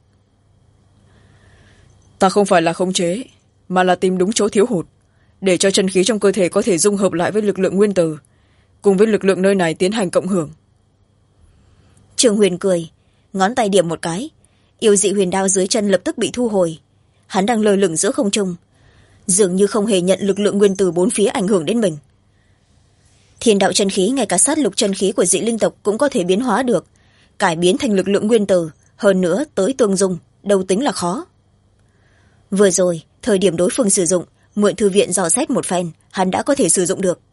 Ta không phải là khống chế, mà là tìm đúng chỗ thiếu hụt, để cho chân khí trong cơ thể có thể dung hợp lại với lực lượng nguyên tử, cùng với lực lượng nơi này tiến hành cộng hưởng. Trường Huyền cười, ngón tay điểm một cái, yêu dị huyền đao dưới chân lập tức bị thu hồi. Hắn đang lơ lửng giữa không trung, dường như không hề nhận lực lượng nguyên tử bốn phía ảnh hưởng đến mình. Thiên đạo chân khí, ngay cả sát lục chân khí của dị linh tộc cũng có thể biến hóa được, cải biến thành lực lượng nguyên tử, hơn nữa tới tương dung, đâu tính là khó. Vừa rồi, thời điểm đối phương sử dụng, mượn thư viện dò xét một phen, hắn đã có thể sử dụng được.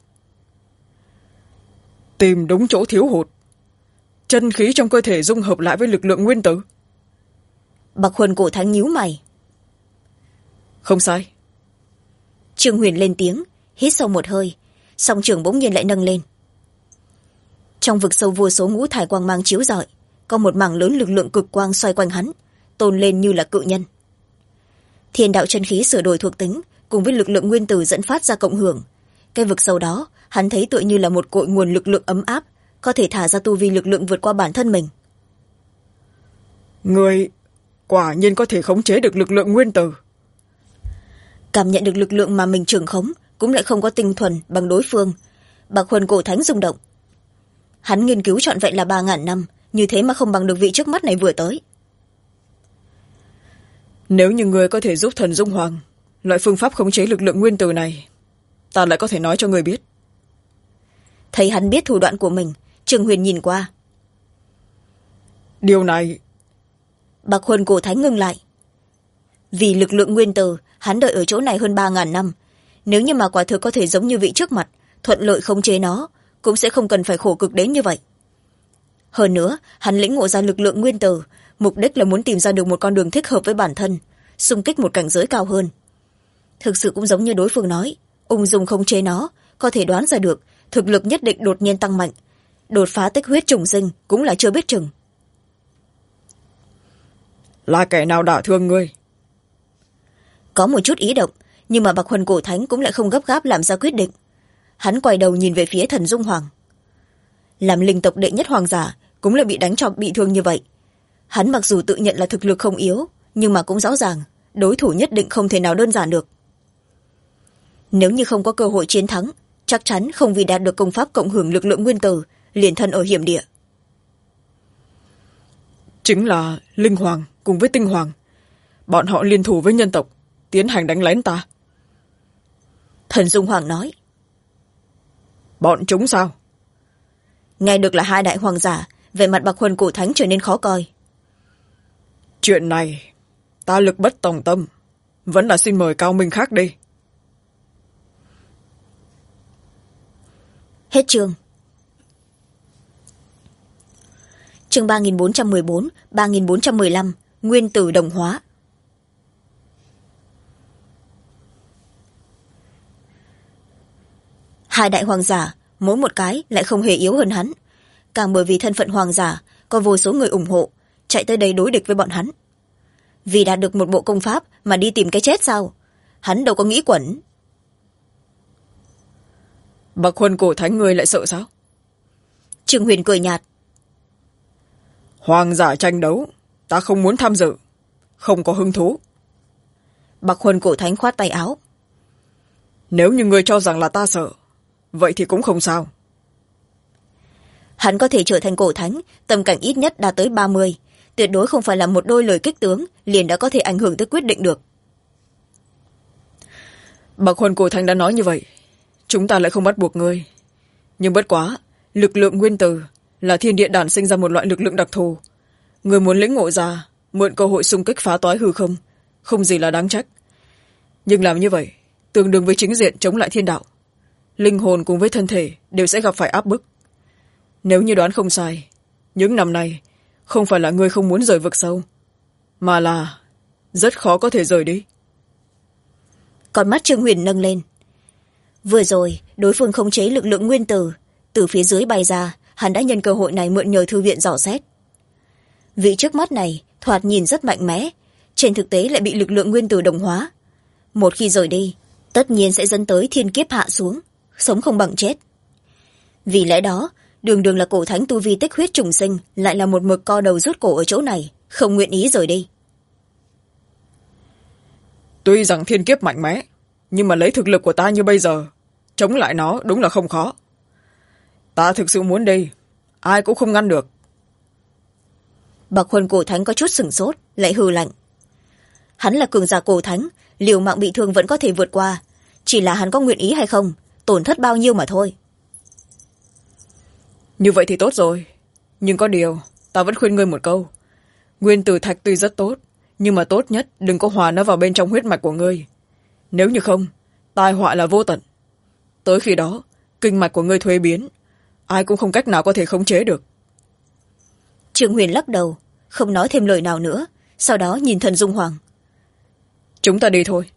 Tìm đúng chỗ thiếu hụt, chân khí trong cơ thể dung hợp lại với lực lượng nguyên tử. Bạc Huân Cổ Thánh nhíu mày. Không sai. Trương Huyền lên tiếng, hít sâu một hơi, song trường bỗng nhiên lại nâng lên. Trong vực sâu vô số ngũ thải quang mang chiếu rọi, có một mảng lớn lực lượng cực quang xoay quanh hắn, tôn lên như là cự nhân. Thiên đạo chân khí sửa đổi thuộc tính cùng với lực lượng nguyên tử dẫn phát ra cộng hưởng. Cái vực sâu đó hắn thấy tựa như là một cội nguồn lực lượng ấm áp, có thể thả ra tu vi lực lượng vượt qua bản thân mình. Người quả nhiên có thể khống chế được lực lượng nguyên tử. Cảm nhận được lực lượng mà mình trưởng khống cũng lại không có tinh thuần bằng đối phương. Bạc Huân Cổ Thánh rung động. Hắn nghiên cứu trọn vẹn là 3.000 năm, như thế mà không bằng được vị trước mắt này vừa tới. Nếu như người có thể giúp Thần Dung Hoàng loại phương pháp khống chế lực lượng nguyên tử này, ta lại có thể nói cho người biết. Thấy hắn biết thủ đoạn của mình, Trương Huyền nhìn qua. Điều này... Bạc Huân Cổ Thánh ngưng lại. Vì lực lượng nguyên tử, hắn đợi ở chỗ này hơn 3.000 năm. Nếu như mà quả thực có thể giống như vị trước mặt, thuận lợi khống chế nó, cũng sẽ không cần phải khổ cực đến như vậy. Hơn nữa, hắn lĩnh ngộ ra lực lượng nguyên tử, mục đích là muốn tìm ra được một con đường thích hợp với bản thân, xung kích một cảnh giới cao hơn. Thực sự cũng giống như đối phương nói, ung dung khống chế nó, có thể đoán ra được thực lực nhất định đột nhiên tăng mạnh, đột phá tích huyết trùng sinh cũng là chưa biết chừng. Là kẻ nào đả thương ngươi? Có một chút ý động, nhưng mà Bạc Huân Cổ Thánh cũng lại không gấp gáp làm ra quyết định. Hắn quay đầu nhìn về phía Thần Dung Hoàng. Làm linh tộc đệ nhất hoàng giả cũng lại bị đánh cho bị thương như vậy. Hắn mặc dù tự nhận là thực lực không yếu, nhưng mà cũng rõ ràng đối thủ nhất định không thể nào đơn giản được. Nếu như không có cơ hội chiến thắng, chắc chắn không vì đạt được công pháp cộng hưởng lực lượng nguyên tử liền thân ở hiểm địa. Chính là Linh Hoàng cùng với Tinh Hoàng. Bọn họ liên thủ với nhân tộc tiến hành đánh lén ta. Thần Dung Hoàng nói. Bọn chúng sao? Nghe được là hai đại hoàng giả, vẻ mặt Bạc Huân Cổ Thánh trở nên khó coi. Chuyện này ta lực bất tòng tâm, vẫn là xin mời Cao Minh khác đi. Hết chương. Chương 3414, 3415, Nguyên tử đồng hóa. Hai đại hoàng giả, mỗi một cái lại không hề yếu hơn hắn. Càng bởi vì thân phận hoàng giả, có vô số người ủng hộ, chạy tới đây đối địch với bọn hắn. Vì đạt được một bộ công pháp mà đi tìm cái chết sao? Hắn đâu có nghĩ quẩn. Bạc Huân Cổ Thánh ngươi lại sợ sao? Trương Huyền cười nhạt. Hoàng giả tranh đấu, ta không muốn tham dự, không có hứng thú. Bạc Huân Cổ Thánh khoát tay áo. Nếu như ngươi cho rằng là ta sợ, vậy thì cũng không sao. Hắn có thể trở thành cổ thánh, tầm cảnh ít nhất đạt tới 30, tuyệt đối không phải là một đôi lời kích tướng liền đã có thể ảnh hưởng tới quyết định được. Bạc Huân Cổ Thánh đã nói như vậy, chúng ta lại không bắt buộc ngươi. Nhưng bất quá, lực lượng nguyên tử là thiên địa đản sinh ra một loại lực lượng đặc thù. Người muốn lĩnh ngộ ra, mượn cơ hội xung kích phá toái hư không, không gì là đáng trách. Nhưng làm như vậy, tương đương với chính diện chống lại thiên đạo. Linh hồn cùng với thân thể đều sẽ gặp phải áp bức. Nếu như đoán không sai, những năm này không phải là ngươi không muốn rời vực sâu, mà là rất khó có thể rời đi. Con mắt Trương Huyền nâng lên. Vừa rồi, đối phương khống chế lực lượng nguyên tử, từ phía dưới bay ra, hắn đã nhân cơ hội này mượn nhờ thư viện dò xét. Vị trước mắt này thoạt nhìn rất mạnh mẽ, trên thực tế lại bị lực lượng nguyên tử đồng hóa. Một khi rời đi, tất nhiên sẽ dẫn tới thiên kiếp hạ xuống, sống không bằng chết. Vì lẽ đó, đường đường là cổ thánh tu vi tích huyết trùng sinh, lại là một mực co đầu rút cổ ở chỗ này, không nguyện ý rời đi. Tuy rằng thiên kiếp mạnh mẽ, nhưng mà lấy thực lực của ta như bây giờ, chống lại nó đúng là không khó. Ta thực sự muốn đi, ai cũng không ngăn được. Bạc Huân Cổ Thánh có chút sửng sốt, lại hừ lạnh. Hắn là cường giả cổ thánh, liều mạng bị thương vẫn có thể vượt qua, chỉ là hắn có nguyện ý hay không, tổn thất bao nhiêu mà thôi. Như vậy thì tốt rồi, nhưng có điều ta vẫn khuyên ngươi một câu. Nguyên tử thạch tuy rất tốt, nhưng mà tốt nhất đừng có hòa nó vào bên trong huyết mạch của ngươi. Nếu như không, tai họa là vô tận. Tới khi đó, kinh mạch của ngươi thuế biến, ai cũng không cách nào có thể khống chế được. Trương Huyền lắc đầu, không nói thêm lời nào nữa, sau đó nhìn Thần Dung Hoàng. Chúng ta đi thôi.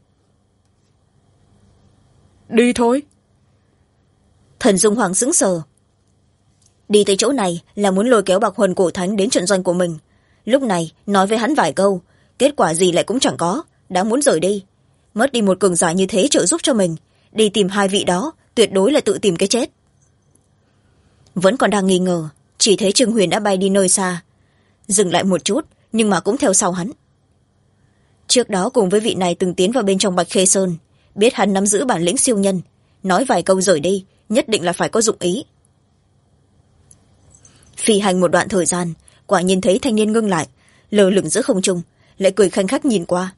Đi thôi. Thần Dung Hoàng sững sờ. Đi tới chỗ này là muốn lôi kéo Bạc Huân Cổ Thánh đến trận doanh của mình. Lúc này nói với hắn vài câu, kết quả gì lại cũng chẳng có, đã muốn rời đi. Mất đi một cường giả như thế trợ giúp cho mình, đi tìm hai vị đó tuyệt đối là tự tìm cái chết. Vẫn còn đang nghi ngờ, chỉ thấy Trương Huyền đã bay đi nơi xa, dừng lại một chút nhưng mà cũng theo sau hắn. Trước đó cùng với vị này từng tiến vào bên trong Bạch Khê Sơn, biết hắn nắm giữ bản lĩnh siêu nhân, nói vài câu rời đi nhất định là phải có dụng ý. Phi hành một đoạn thời gian, quả nhiên thấy thanh niên ngưng lại, lơ lửng giữa không trung, lại cười khanh khách nhìn qua.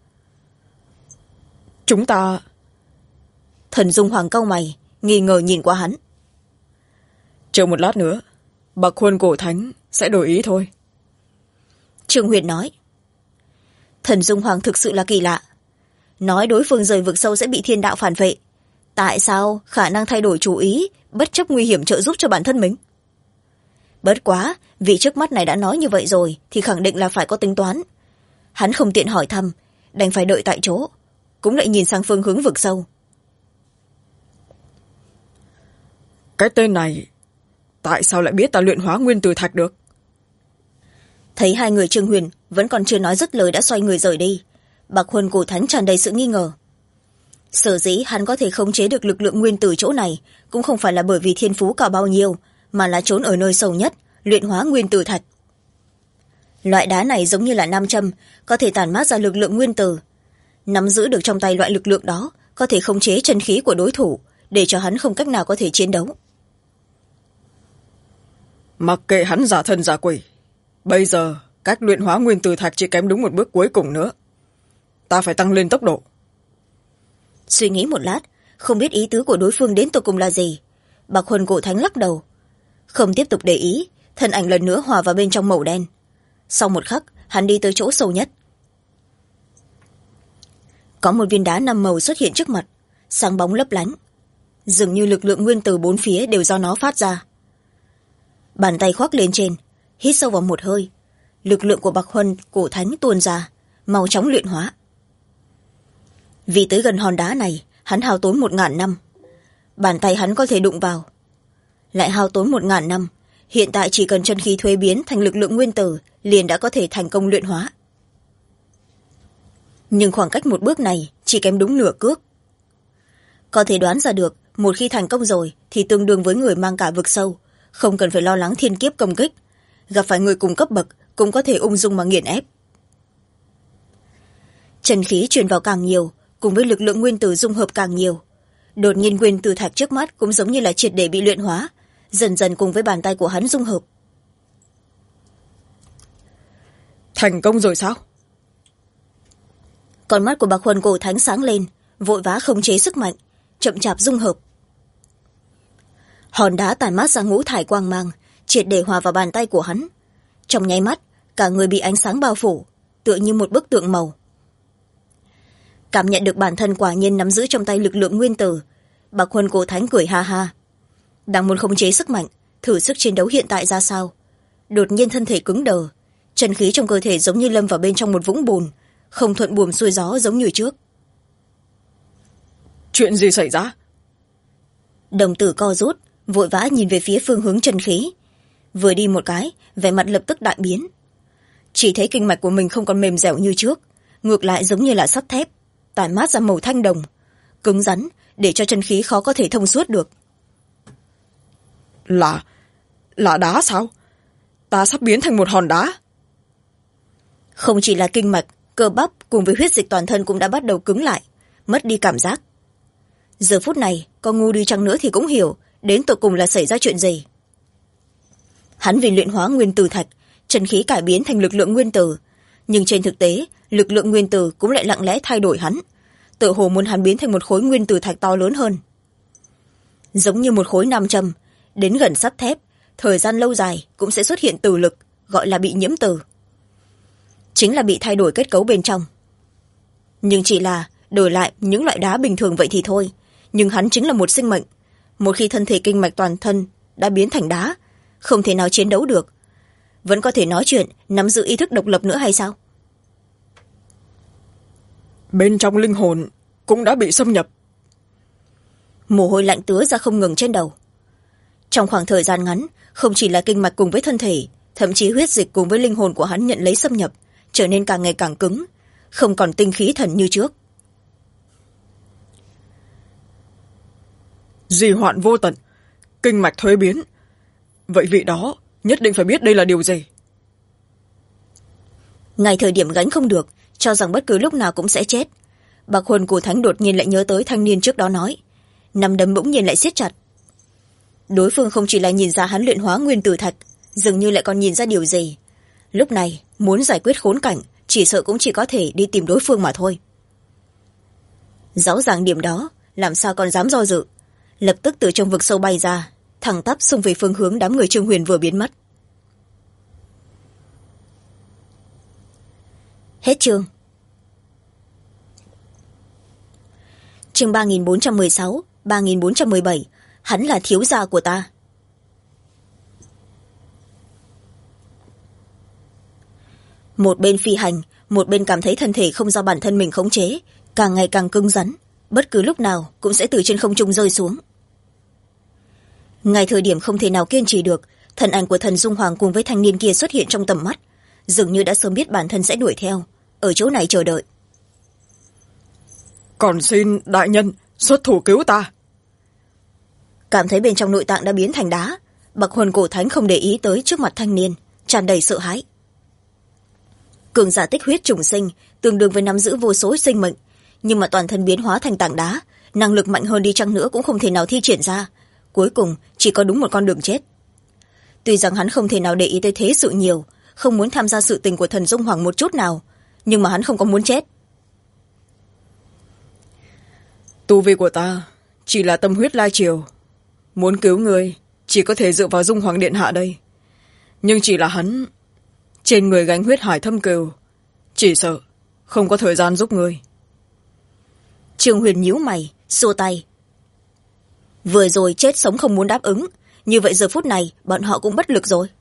Chúng ta... Thần Dung Hoàng cau mày, nghi ngờ nhìn qua hắn. Chờ một lát nữa, Bạc Huân Cổ Thánh sẽ đổi ý thôi. Trương Huyền nói. Thần Dung Hoàng thực sự là kỳ lạ. Nói đối phương rời vực sâu sẽ bị thiên đạo phản vệ. Tại sao khả năng thay đổi chủ ý, bất chấp nguy hiểm trợ giúp cho bản thân mình? Bất quá, vị trước mắt này đã nói như vậy rồi thì khẳng định là phải có tính toán. Hắn không tiện hỏi thăm, đành phải đợi tại chỗ, cũng lại nhìn sang phương hướng vực sâu. Cái tên này tại sao lại biết ta luyện hóa nguyên tử thạch được? Thấy hai người Trương Huyền vẫn còn chưa nói dứt lời đã xoay người rời đi, Bạc Huân Cổ Thánh tràn đầy sự nghi ngờ. Sở dĩ hắn có thể khống chế được lực lượng nguyên tử chỗ này cũng không phải là bởi vì thiên phú cao bao nhiêu, mà là trốn ở nơi sâu nhất, luyện hóa nguyên tử thạch. Loại đá này giống như là nam châm, có thể tản mát ra lực lượng nguyên tử. Nắm giữ được trong tay loại lực lượng đó, có thể khống chế chân khí của đối thủ, để cho hắn không cách nào có thể chiến đấu. Mặc kệ hắn giả thân giả quỷ, bây giờ cách luyện hóa nguyên tử thạch chỉ kém đúng một bước cuối cùng nữa. Ta phải tăng lên tốc độ. Suy nghĩ một lát, không biết ý tứ của đối phương đến tột cùng là gì, Bạc Huân Cổ Thánh lắc đầu, không tiếp tục để ý, thân ảnh lần nữa hòa vào bên trong màu đen. Sau một khắc, hắn đi tới chỗ sâu nhất. Có một viên đá năm màu xuất hiện trước mặt, sáng bóng lấp lánh, dường như lực lượng nguyên tử bốn phía đều do nó phát ra. Bàn tay khoác lên trên, hít sâu vào một hơi, lực lượng của Bạc Huân Cổ Thánh tuôn ra, mau chóng luyện hóa. Vì tới gần hòn đá này, hắn hao tốn 1000 năm. Bàn tay hắn có thể đụng vào, lại hao tốn 1000 năm. Hiện tại chỉ cần chân khí thuế biến thành lực lượng nguyên tử, liền đã có thể thành công luyện hóa. Nhưng khoảng cách một bước này chỉ kém đúng nửa cước. Có thể đoán ra được, một khi thành công rồi thì tương đương với người mang cả vực sâu, không cần phải lo lắng thiên kiếp công kích, gặp phải người cùng cấp bậc cũng có thể ung dung mà nghiền ép. Chân khí truyền vào càng nhiều, cùng với lực lượng nguyên tử dung hợp càng nhiều, đột nhiên nguyên tử thạch trước mắt cũng giống như là triệt để bị luyện hóa, dần dần cùng với bàn tay của hắn dung hợp. Thành công rồi sao? Con mắt của Bạc Huân Cổ Thánh sáng lên, vội vã khống chế sức mạnh, chậm chạp dung hợp. Hòn đá tản mát ra ngũ thải quang mang, triệt để hòa vào bàn tay của hắn. Trong nháy mắt, cả người bị ánh sáng bao phủ, tựa như một bức tượng màu. Cảm nhận được bản thân quả nhiên nắm giữ trong tay lực lượng nguyên tử, Bạc Huân Cổ Thánh cười ha ha. Đang muốn khống chế sức mạnh, thử sức chiến đấu hiện tại ra sao. Đột nhiên thân thể cứng đờ, chân khí trong cơ thể giống như lâm vào bên trong một vũng bùn, không thuận buồm xuôi gió giống như trước. Chuyện gì xảy ra? Đồng tử co rút, vội vã nhìn về phía phương hướng chân khí. Vừa đi một cái, vẻ mặt lập tức đại biến. Chỉ thấy kinh mạch của mình không còn mềm dẻo như trước, ngược lại giống như là sắt thép, tản mát ra màu thanh đồng, cứng rắn, để cho chân khí khó có thể thông suốt được. Là đá sao? Ta sắp biến thành một hòn đá. Không chỉ là kinh mạch, cơ bắp cùng với huyết dịch toàn thân cũng đã bắt đầu cứng lại, mất đi cảm giác. Giờ phút này, có ngu đi chăng nữa thì cũng hiểu đến tột cùng là xảy ra chuyện gì. Hắn vì luyện hóa nguyên tử thạch, chân khí cải biến thành lực lượng nguyên tử, nhưng trên thực tế, lực lượng nguyên tử cũng lại lặng lẽ thay đổi hắn, tựa hồ muốn hắn biến thành một khối nguyên tử thạch to lớn hơn. Giống như một khối nam châm, đến gần sắt thép, thời gian lâu dài cũng sẽ xuất hiện tử lực, gọi là bị nhiễm tử. Chính là bị thay đổi kết cấu bên trong. Nhưng chỉ là đổi lại những loại đá bình thường vậy thì thôi, nhưng hắn chính là một sinh mệnh. Một khi thân thể kinh mạch toàn thân đã biến thành đá, không thể nào chiến đấu được. Vẫn có thể nói chuyện, nắm giữ ý thức độc lập nữa hay sao? Bên trong linh hồn cũng đã bị xâm nhập. Mồ hôi lạnh tứa ra không ngừng trên đầu. Trong khoảng thời gian ngắn, không chỉ là kinh mạch cùng với thân thể, thậm chí huyết dịch cùng với linh hồn của hắn nhận lấy xâm nhập, trở nên càng ngày càng cứng, không còn tinh khí thần như trước. Di hoạn vô tận, kinh mạch thuế biến. Vậy vị đó nhất định phải biết đây là điều gì. Ngay thời điểm gánh không được, cho rằng bất cứ lúc nào cũng sẽ chết, Bạc Huân Cổ Thánh đột nhiên lại nhớ tới thanh niên trước đó nói, nắm đấm bỗng nhiên lại siết chặt. Đối phương không chỉ là nhìn ra hắn luyện hóa nguyên tử thạch, dường như lại còn nhìn ra điều gì. Lúc này muốn giải quyết khốn cảnh, chỉ sợ cũng chỉ có thể đi tìm đối phương mà thôi. Rõ ràng điểm đó, làm sao còn dám do dự, lập tức từ trong vực sâu bay ra, thẳng tắp xông về phương hướng đám người Trương Huyền vừa biến mất. Hết chương. Chương 3416, 3417, hắn là thiếu gia của ta. Một bên phi hành, một bên cảm thấy thân thể không do bản thân mình khống chế, càng ngày càng cứng rắn, bất cứ lúc nào cũng sẽ từ trên không trung rơi xuống. ngay thời điểm không thể nào kiên trì được, thân ảnh của thần dung hoàng cùng với thanh niên kia xuất hiện trong tầm mắt, dường như đã sớm biết bản thân sẽ đuổi theo, ở chỗ này chờ đợi. Còn xin đại nhân xuất thủ cứu ta. Cảm thấy bên trong nội tạng đã biến thành đá, bậc huân cổ thánh không để ý tới trước mặt thanh niên, tràn đầy sợ hãi. Cường giả tích huyết trùng sinh tương đương với nắm giữ vô số sinh mệnh, nhưng mà toàn thân biến hóa thành tảng đá, năng lực mạnh hơn đi chăng nữa cũng không thể nào thi triển ra, cuối cùng chỉ có đúng một con đường chết. Tuy rằng hắn không thể nào để ý tới thế sự nhiều, không muốn tham gia sự tình của thần dung hoàng một chút nào, nhưng mà hắn không có muốn chết. Tu vi của ta chỉ là tâm huyết lai triều, muốn cứu người chỉ có thể dựa vào dung hoàng điện hạ đây, nhưng chỉ là hắn trên người gánh huyết hải thâm cừu, chỉ sợ không có thời gian giúp người. Trương Huyền nhíu mày xua tay. Vừa rồi chết sống không muốn đáp ứng, như vậy giờ phút này bọn họ cũng bất lực rồi.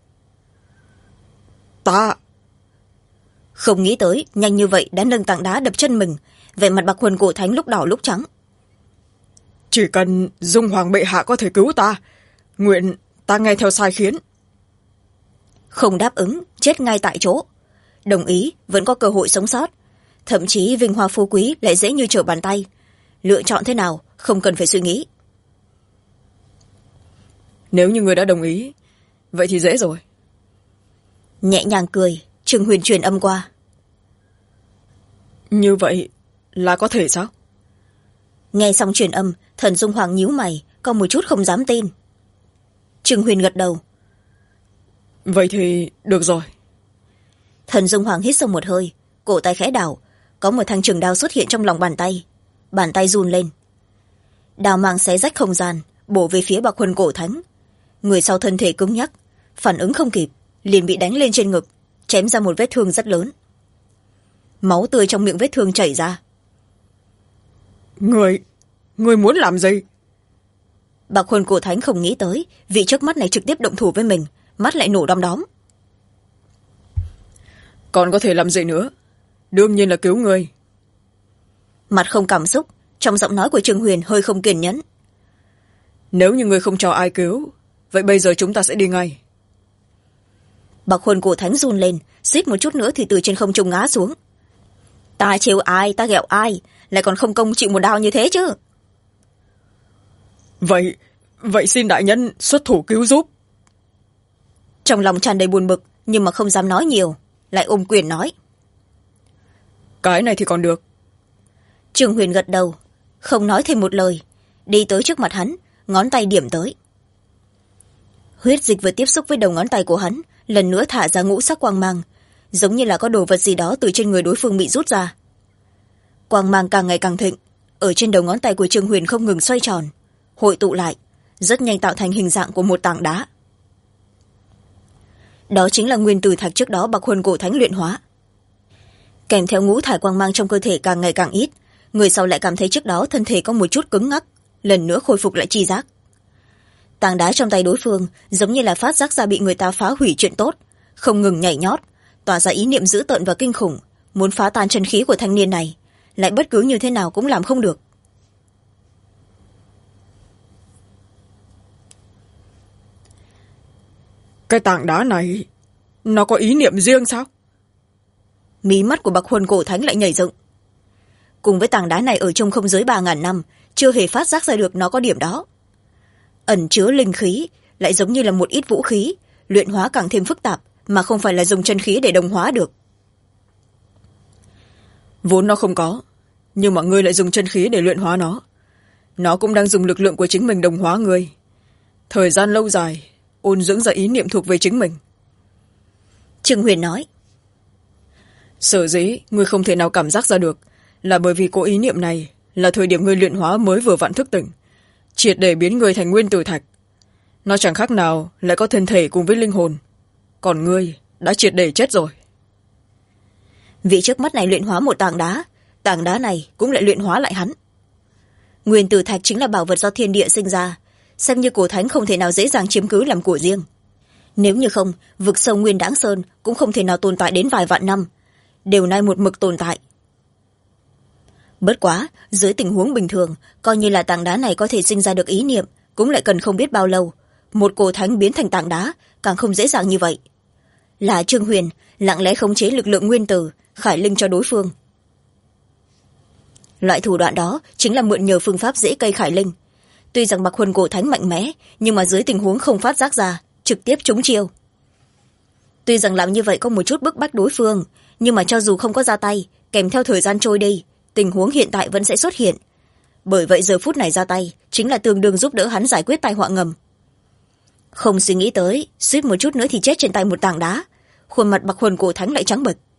Ta không nghĩ tới nhanh như vậy đã nâng tảng đá đập chân mình, vẻ mặt bạc huân cổ thánh lúc đỏ lúc trắng. Chỉ cần dung hoàng bệ hạ có thể cứu ta, nguyện ta nghe theo sai khiến. Không đáp ứng chết ngay tại chỗ, đồng ý vẫn có cơ hội sống sót, thậm chí vinh hoa phú quý lại dễ như trở bàn tay, lựa chọn thế nào không cần phải suy nghĩ. Nếu như người đã đồng ý, vậy thì dễ rồi. Nhẹ nhàng cười, Trương Huyền truyền âm qua. Như vậy là có thể sao? Nghe xong truyền âm, thần dung hoàng nhíu mày, có một chút không dám tin. Trương Huyền gật đầu. Vậy thì được rồi. Thần dung hoàng hít sâu một hơi, cổ tay khẽ đảo, có một thanh trường đao xuất hiện trong lòng bàn tay run lên. Đao mang xé rách không gian, bổ về phía bạc huân cổ thánh. Người sau thân thể cứng nhắc, phản ứng không kịp, liền bị đánh lên trên ngực, chém ra một vết thương rất lớn. Máu tươi trong miệng vết thương chảy ra. Người muốn làm gì? Bạc huân cổ thánh không nghĩ tới vị trước mắt này trực tiếp động thủ với mình, mắt lại nổ đom đóm. Còn có thể làm gì nữa? Đương nhiên là cứu người. Mặt không cảm xúc, trong giọng nói của Trương Huyền hơi không kiên nhẫn. Nếu như người không cho ai cứu, vậy bây giờ chúng ta sẽ đi ngay. Bạc huân cổ thánh run lên, suýt một chút nữa thì từ trên không trung ngã xuống. Ta trêu ai, ta ghẹo ai, lại còn không công chịu một đao như thế chứ. Vậy xin đại nhân xuất thủ cứu giúp. Trong lòng tràn đầy buồn bực, nhưng mà không dám nói nhiều, lại ôm quyền nói. Cái này thì còn được. Trương Huyền gật đầu, không nói thêm một lời, đi tới trước mặt hắn, ngón tay điểm tới. Huyết dịch vừa tiếp xúc với đầu ngón tay của hắn, lần nữa thả ra ngũ sắc quang mang, giống như là có đồ vật gì đó từ trên người đối phương bị rút ra. Quang mang càng ngày càng thịnh, ở trên đầu ngón tay của Trương Huyền không ngừng xoay tròn, hội tụ lại, rất nhanh tạo thành hình dạng của một tảng đá. Đó chính là nguyên tử thạch trước đó bạc huân cổ thánh luyện hóa. Kèm theo ngũ thải quang mang trong cơ thể càng ngày càng ít, người sau lại cảm thấy trước đó thân thể có một chút cứng ngắc, lần nữa khôi phục lại tri giác. Tảng đá trong tay đối phương giống như là phát giác ra bị người ta phá hủy chuyện tốt, không ngừng nhảy nhót, tỏa ra ý niệm dữ tợn và kinh khủng, muốn phá tan chân khí của thanh niên này, lại bất cứ như thế nào cũng làm không được. Cái tảng đá này nó có ý niệm riêng sao? Mí mắt của bạc huân cổ thánh lại nhảy dựng. Cùng với tảng đá này ở trong không dưới 3.000 năm, chưa hề phát giác ra được nó có điểm đó. Ẩn chứa linh khí, lại giống như là một ít vũ khí, luyện hóa càng thêm phức tạp, mà không phải là dùng chân khí để đồng hóa được. Vốn nó không có, nhưng mà ngươi lại dùng chân khí để luyện hóa nó. Nó cũng đang dùng lực lượng của chính mình đồng hóa ngươi. Thời gian lâu dài, ôn dưỡng ra ý niệm thuộc về chính mình. Trương Huyền nói. Sở dĩ ngươi không thể nào cảm giác ra được là bởi vì có ý niệm này là thời điểm ngươi luyện hóa mới vừa vặn thức tỉnh, triệt để biến ngươi thành nguyên tử thạch. Nó chẳng khác nào lại có thân thể cùng với linh hồn, còn ngươi đã triệt để chết rồi. Vị trước mắt này luyện hóa một tảng đá này cũng lại luyện hóa lại hắn. Nguyên tử thạch chính là bảo vật do thiên địa sinh ra, xem như cổ thánh không thể nào dễ dàng chiếm cứ làm của riêng. Nếu như không, vực sâu Nguyên Đãng Sơn cũng không thể nào tồn tại đến vài vạn năm, đều nay một mực tồn tại. Bất quá, dưới tình huống bình thường, coi như là tảng đá này có thể sinh ra được ý niệm, cũng lại cần không biết bao lâu. Một cổ thánh biến thành tảng đá càng không dễ dàng như vậy. Là Trương Huyền lặng lẽ khống chế lực lượng nguyên tử khải linh cho đối phương. Loại thủ đoạn đó chính là mượn nhờ phương pháp dễ cây khải linh. Tuy rằng Bạc Huân cổ thánh mạnh mẽ, nhưng mà dưới tình huống không phát giác ra, trực tiếp trúng chiêu. Tuy rằng làm như vậy có một chút bức bách đối phương, nhưng mà cho dù không có ra tay, kèm theo thời gian trôi đi, tình huống hiện tại vẫn sẽ xuất hiện. Bởi vậy giờ phút này ra tay chính là tương đương giúp đỡ hắn giải quyết tai họa ngầm. Không suy nghĩ tới, suýt một chút nữa thì chết trên tay một tảng đá. Khuôn mặt Bạc Huân cổ thánh lại trắng bệch.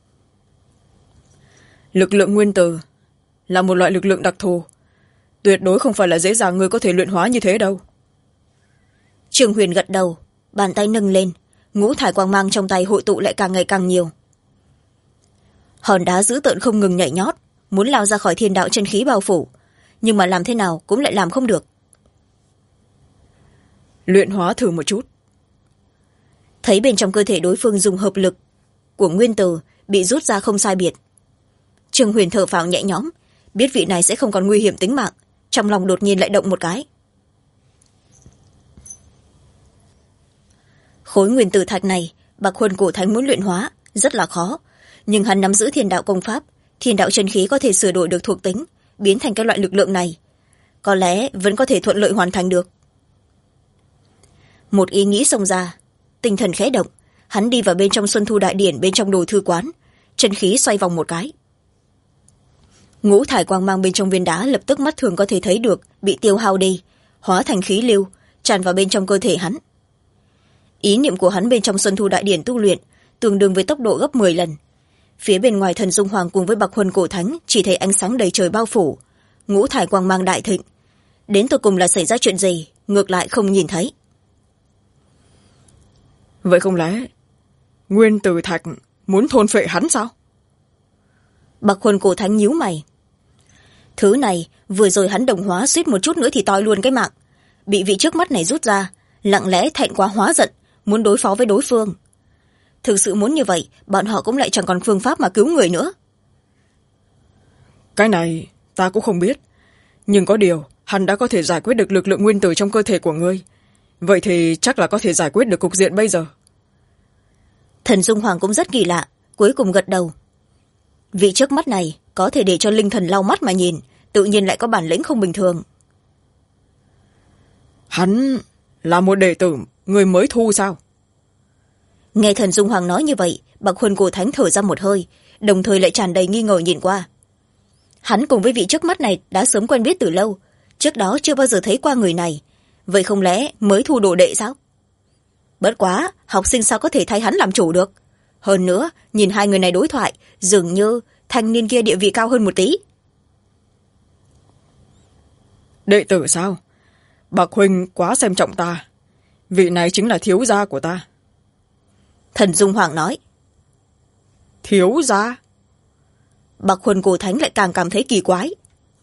Lực lượng nguyên tử là một loại lực lượng đặc thù, tuyệt đối không phải là dễ dàng người có thể luyện hóa như thế đâu. Trương Huyền gật đầu, bàn tay nâng lên, ngũ thải quang mang trong tay hội tụ lại càng ngày càng nhiều. Hòn đá dữ tợn không ngừng nhảy nhót, muốn lao ra khỏi thiên đạo chân khí bao phủ, nhưng mà làm thế nào cũng lại làm không được. Luyện hóa thử một chút. Thấy bên trong cơ thể đối phương dùng hợp lực của nguyên tử bị rút ra không sai biệt. Trương Huyền thở phào nhẹ nhõm, biết vị này sẽ không còn nguy hiểm tính mạng, trong lòng đột nhiên lại động một cái. Khối nguyên tử thạch này Bạc Huân cổ thánh muốn luyện hóa rất là khó, nhưng hắn nắm giữ thiên đạo công pháp, thiên đạo chân khí có thể sửa đổi được thuộc tính, biến thành cái loại lực lượng này, có lẽ vẫn có thể thuận lợi hoàn thành được. Một ý nghĩ xông ra, tinh thần khẽ động, hắn đi vào bên trong Xuân Thu Đại Điển, bên trong đồ thư quán, chân khí xoay vòng một cái. Ngũ thải quang mang bên trong viên đá lập tức mắt thường có thể thấy được bị tiêu hao đi, hóa thành khí lưu tràn vào bên trong cơ thể hắn. Ý niệm của hắn bên trong Xuân Thu Đại Điển tu luyện tương đương với tốc độ gấp 10 lần. Phía bên ngoài Thần Dung Hoàng cùng với Bạc Huân cổ thánh chỉ thấy ánh sáng đầy trời bao phủ, ngũ thải quang mang đại thịnh. Đến tột cùng là xảy ra chuyện gì, ngược lại không nhìn thấy. Vậy không lẽ nguyên tử thạch muốn thôn phệ hắn sao? Bạc Huân cổ thánh nhíu mày. Thứ này vừa rồi hắn đồng hóa suýt một chút nữa thì toi luôn cái mạng, bị vị trước mắt này rút ra, lặng lẽ thẹn quá hóa giận, muốn đối phó với đối phương. Thực sự muốn như vậy, bọn họ cũng lại chẳng còn phương pháp mà cứu người nữa. Cái này ta cũng không biết, nhưng có điều hắn đã có thể giải quyết được lực lượng nguyên tử trong cơ thể của ngươi, vậy thì chắc là có thể giải quyết được cục diện bây giờ. Thần Dung Hoàng cũng rất kỳ lạ, cuối cùng gật đầu. Vị trước mắt này có thể để cho linh thần lau mắt mà nhìn, tự nhiên lại có bản lĩnh không bình thường. Hắn là một đệ tử người mới thu sao? Nghe Thần Dung Hoàng nói như vậy, Bạc Huân cổ thánh thở ra một hơi, đồng thời lại tràn đầy nghi ngờ nhìn qua. Hắn cùng với vị trước mắt này đã sớm quen biết từ lâu, trước đó chưa bao giờ thấy qua người này, vậy không lẽ mới thu đồ đệ sao? Bất quá, học sinh sao có thể thay hắn làm chủ được? Hơn nữa, nhìn hai người này đối thoại, dường như thanh niên kia địa vị cao hơn một tí. Đệ tử sao? Bạc huynh quá xem trọng ta, vị này chính là thiếu gia của ta. Thần Dung Hoàng nói. Thiếu gia? Bạc Huân cổ thánh lại càng cảm thấy kỳ quái.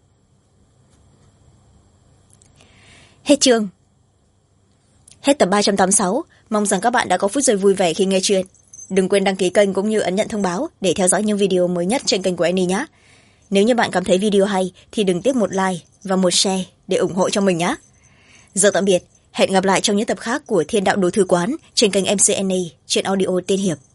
Hết chương. Hết tập 386. Mong rằng các bạn đã có phút giây vui vẻ khi nghe chuyện. Đừng quên đăng ký kênh cũng như ấn nhận thông báo để theo dõi những video mới nhất trên kênh của Annie nhé. Nếu như bạn cảm thấy video hay thì đừng tiếc một like và một share để ủng hộ cho mình nhé. Giờ tạm biệt. Hẹn gặp lại trong những tập khác của Thiên Đạo Đồ Thư Quán trên kênh MC Annie trên audio Tiên Hiệp.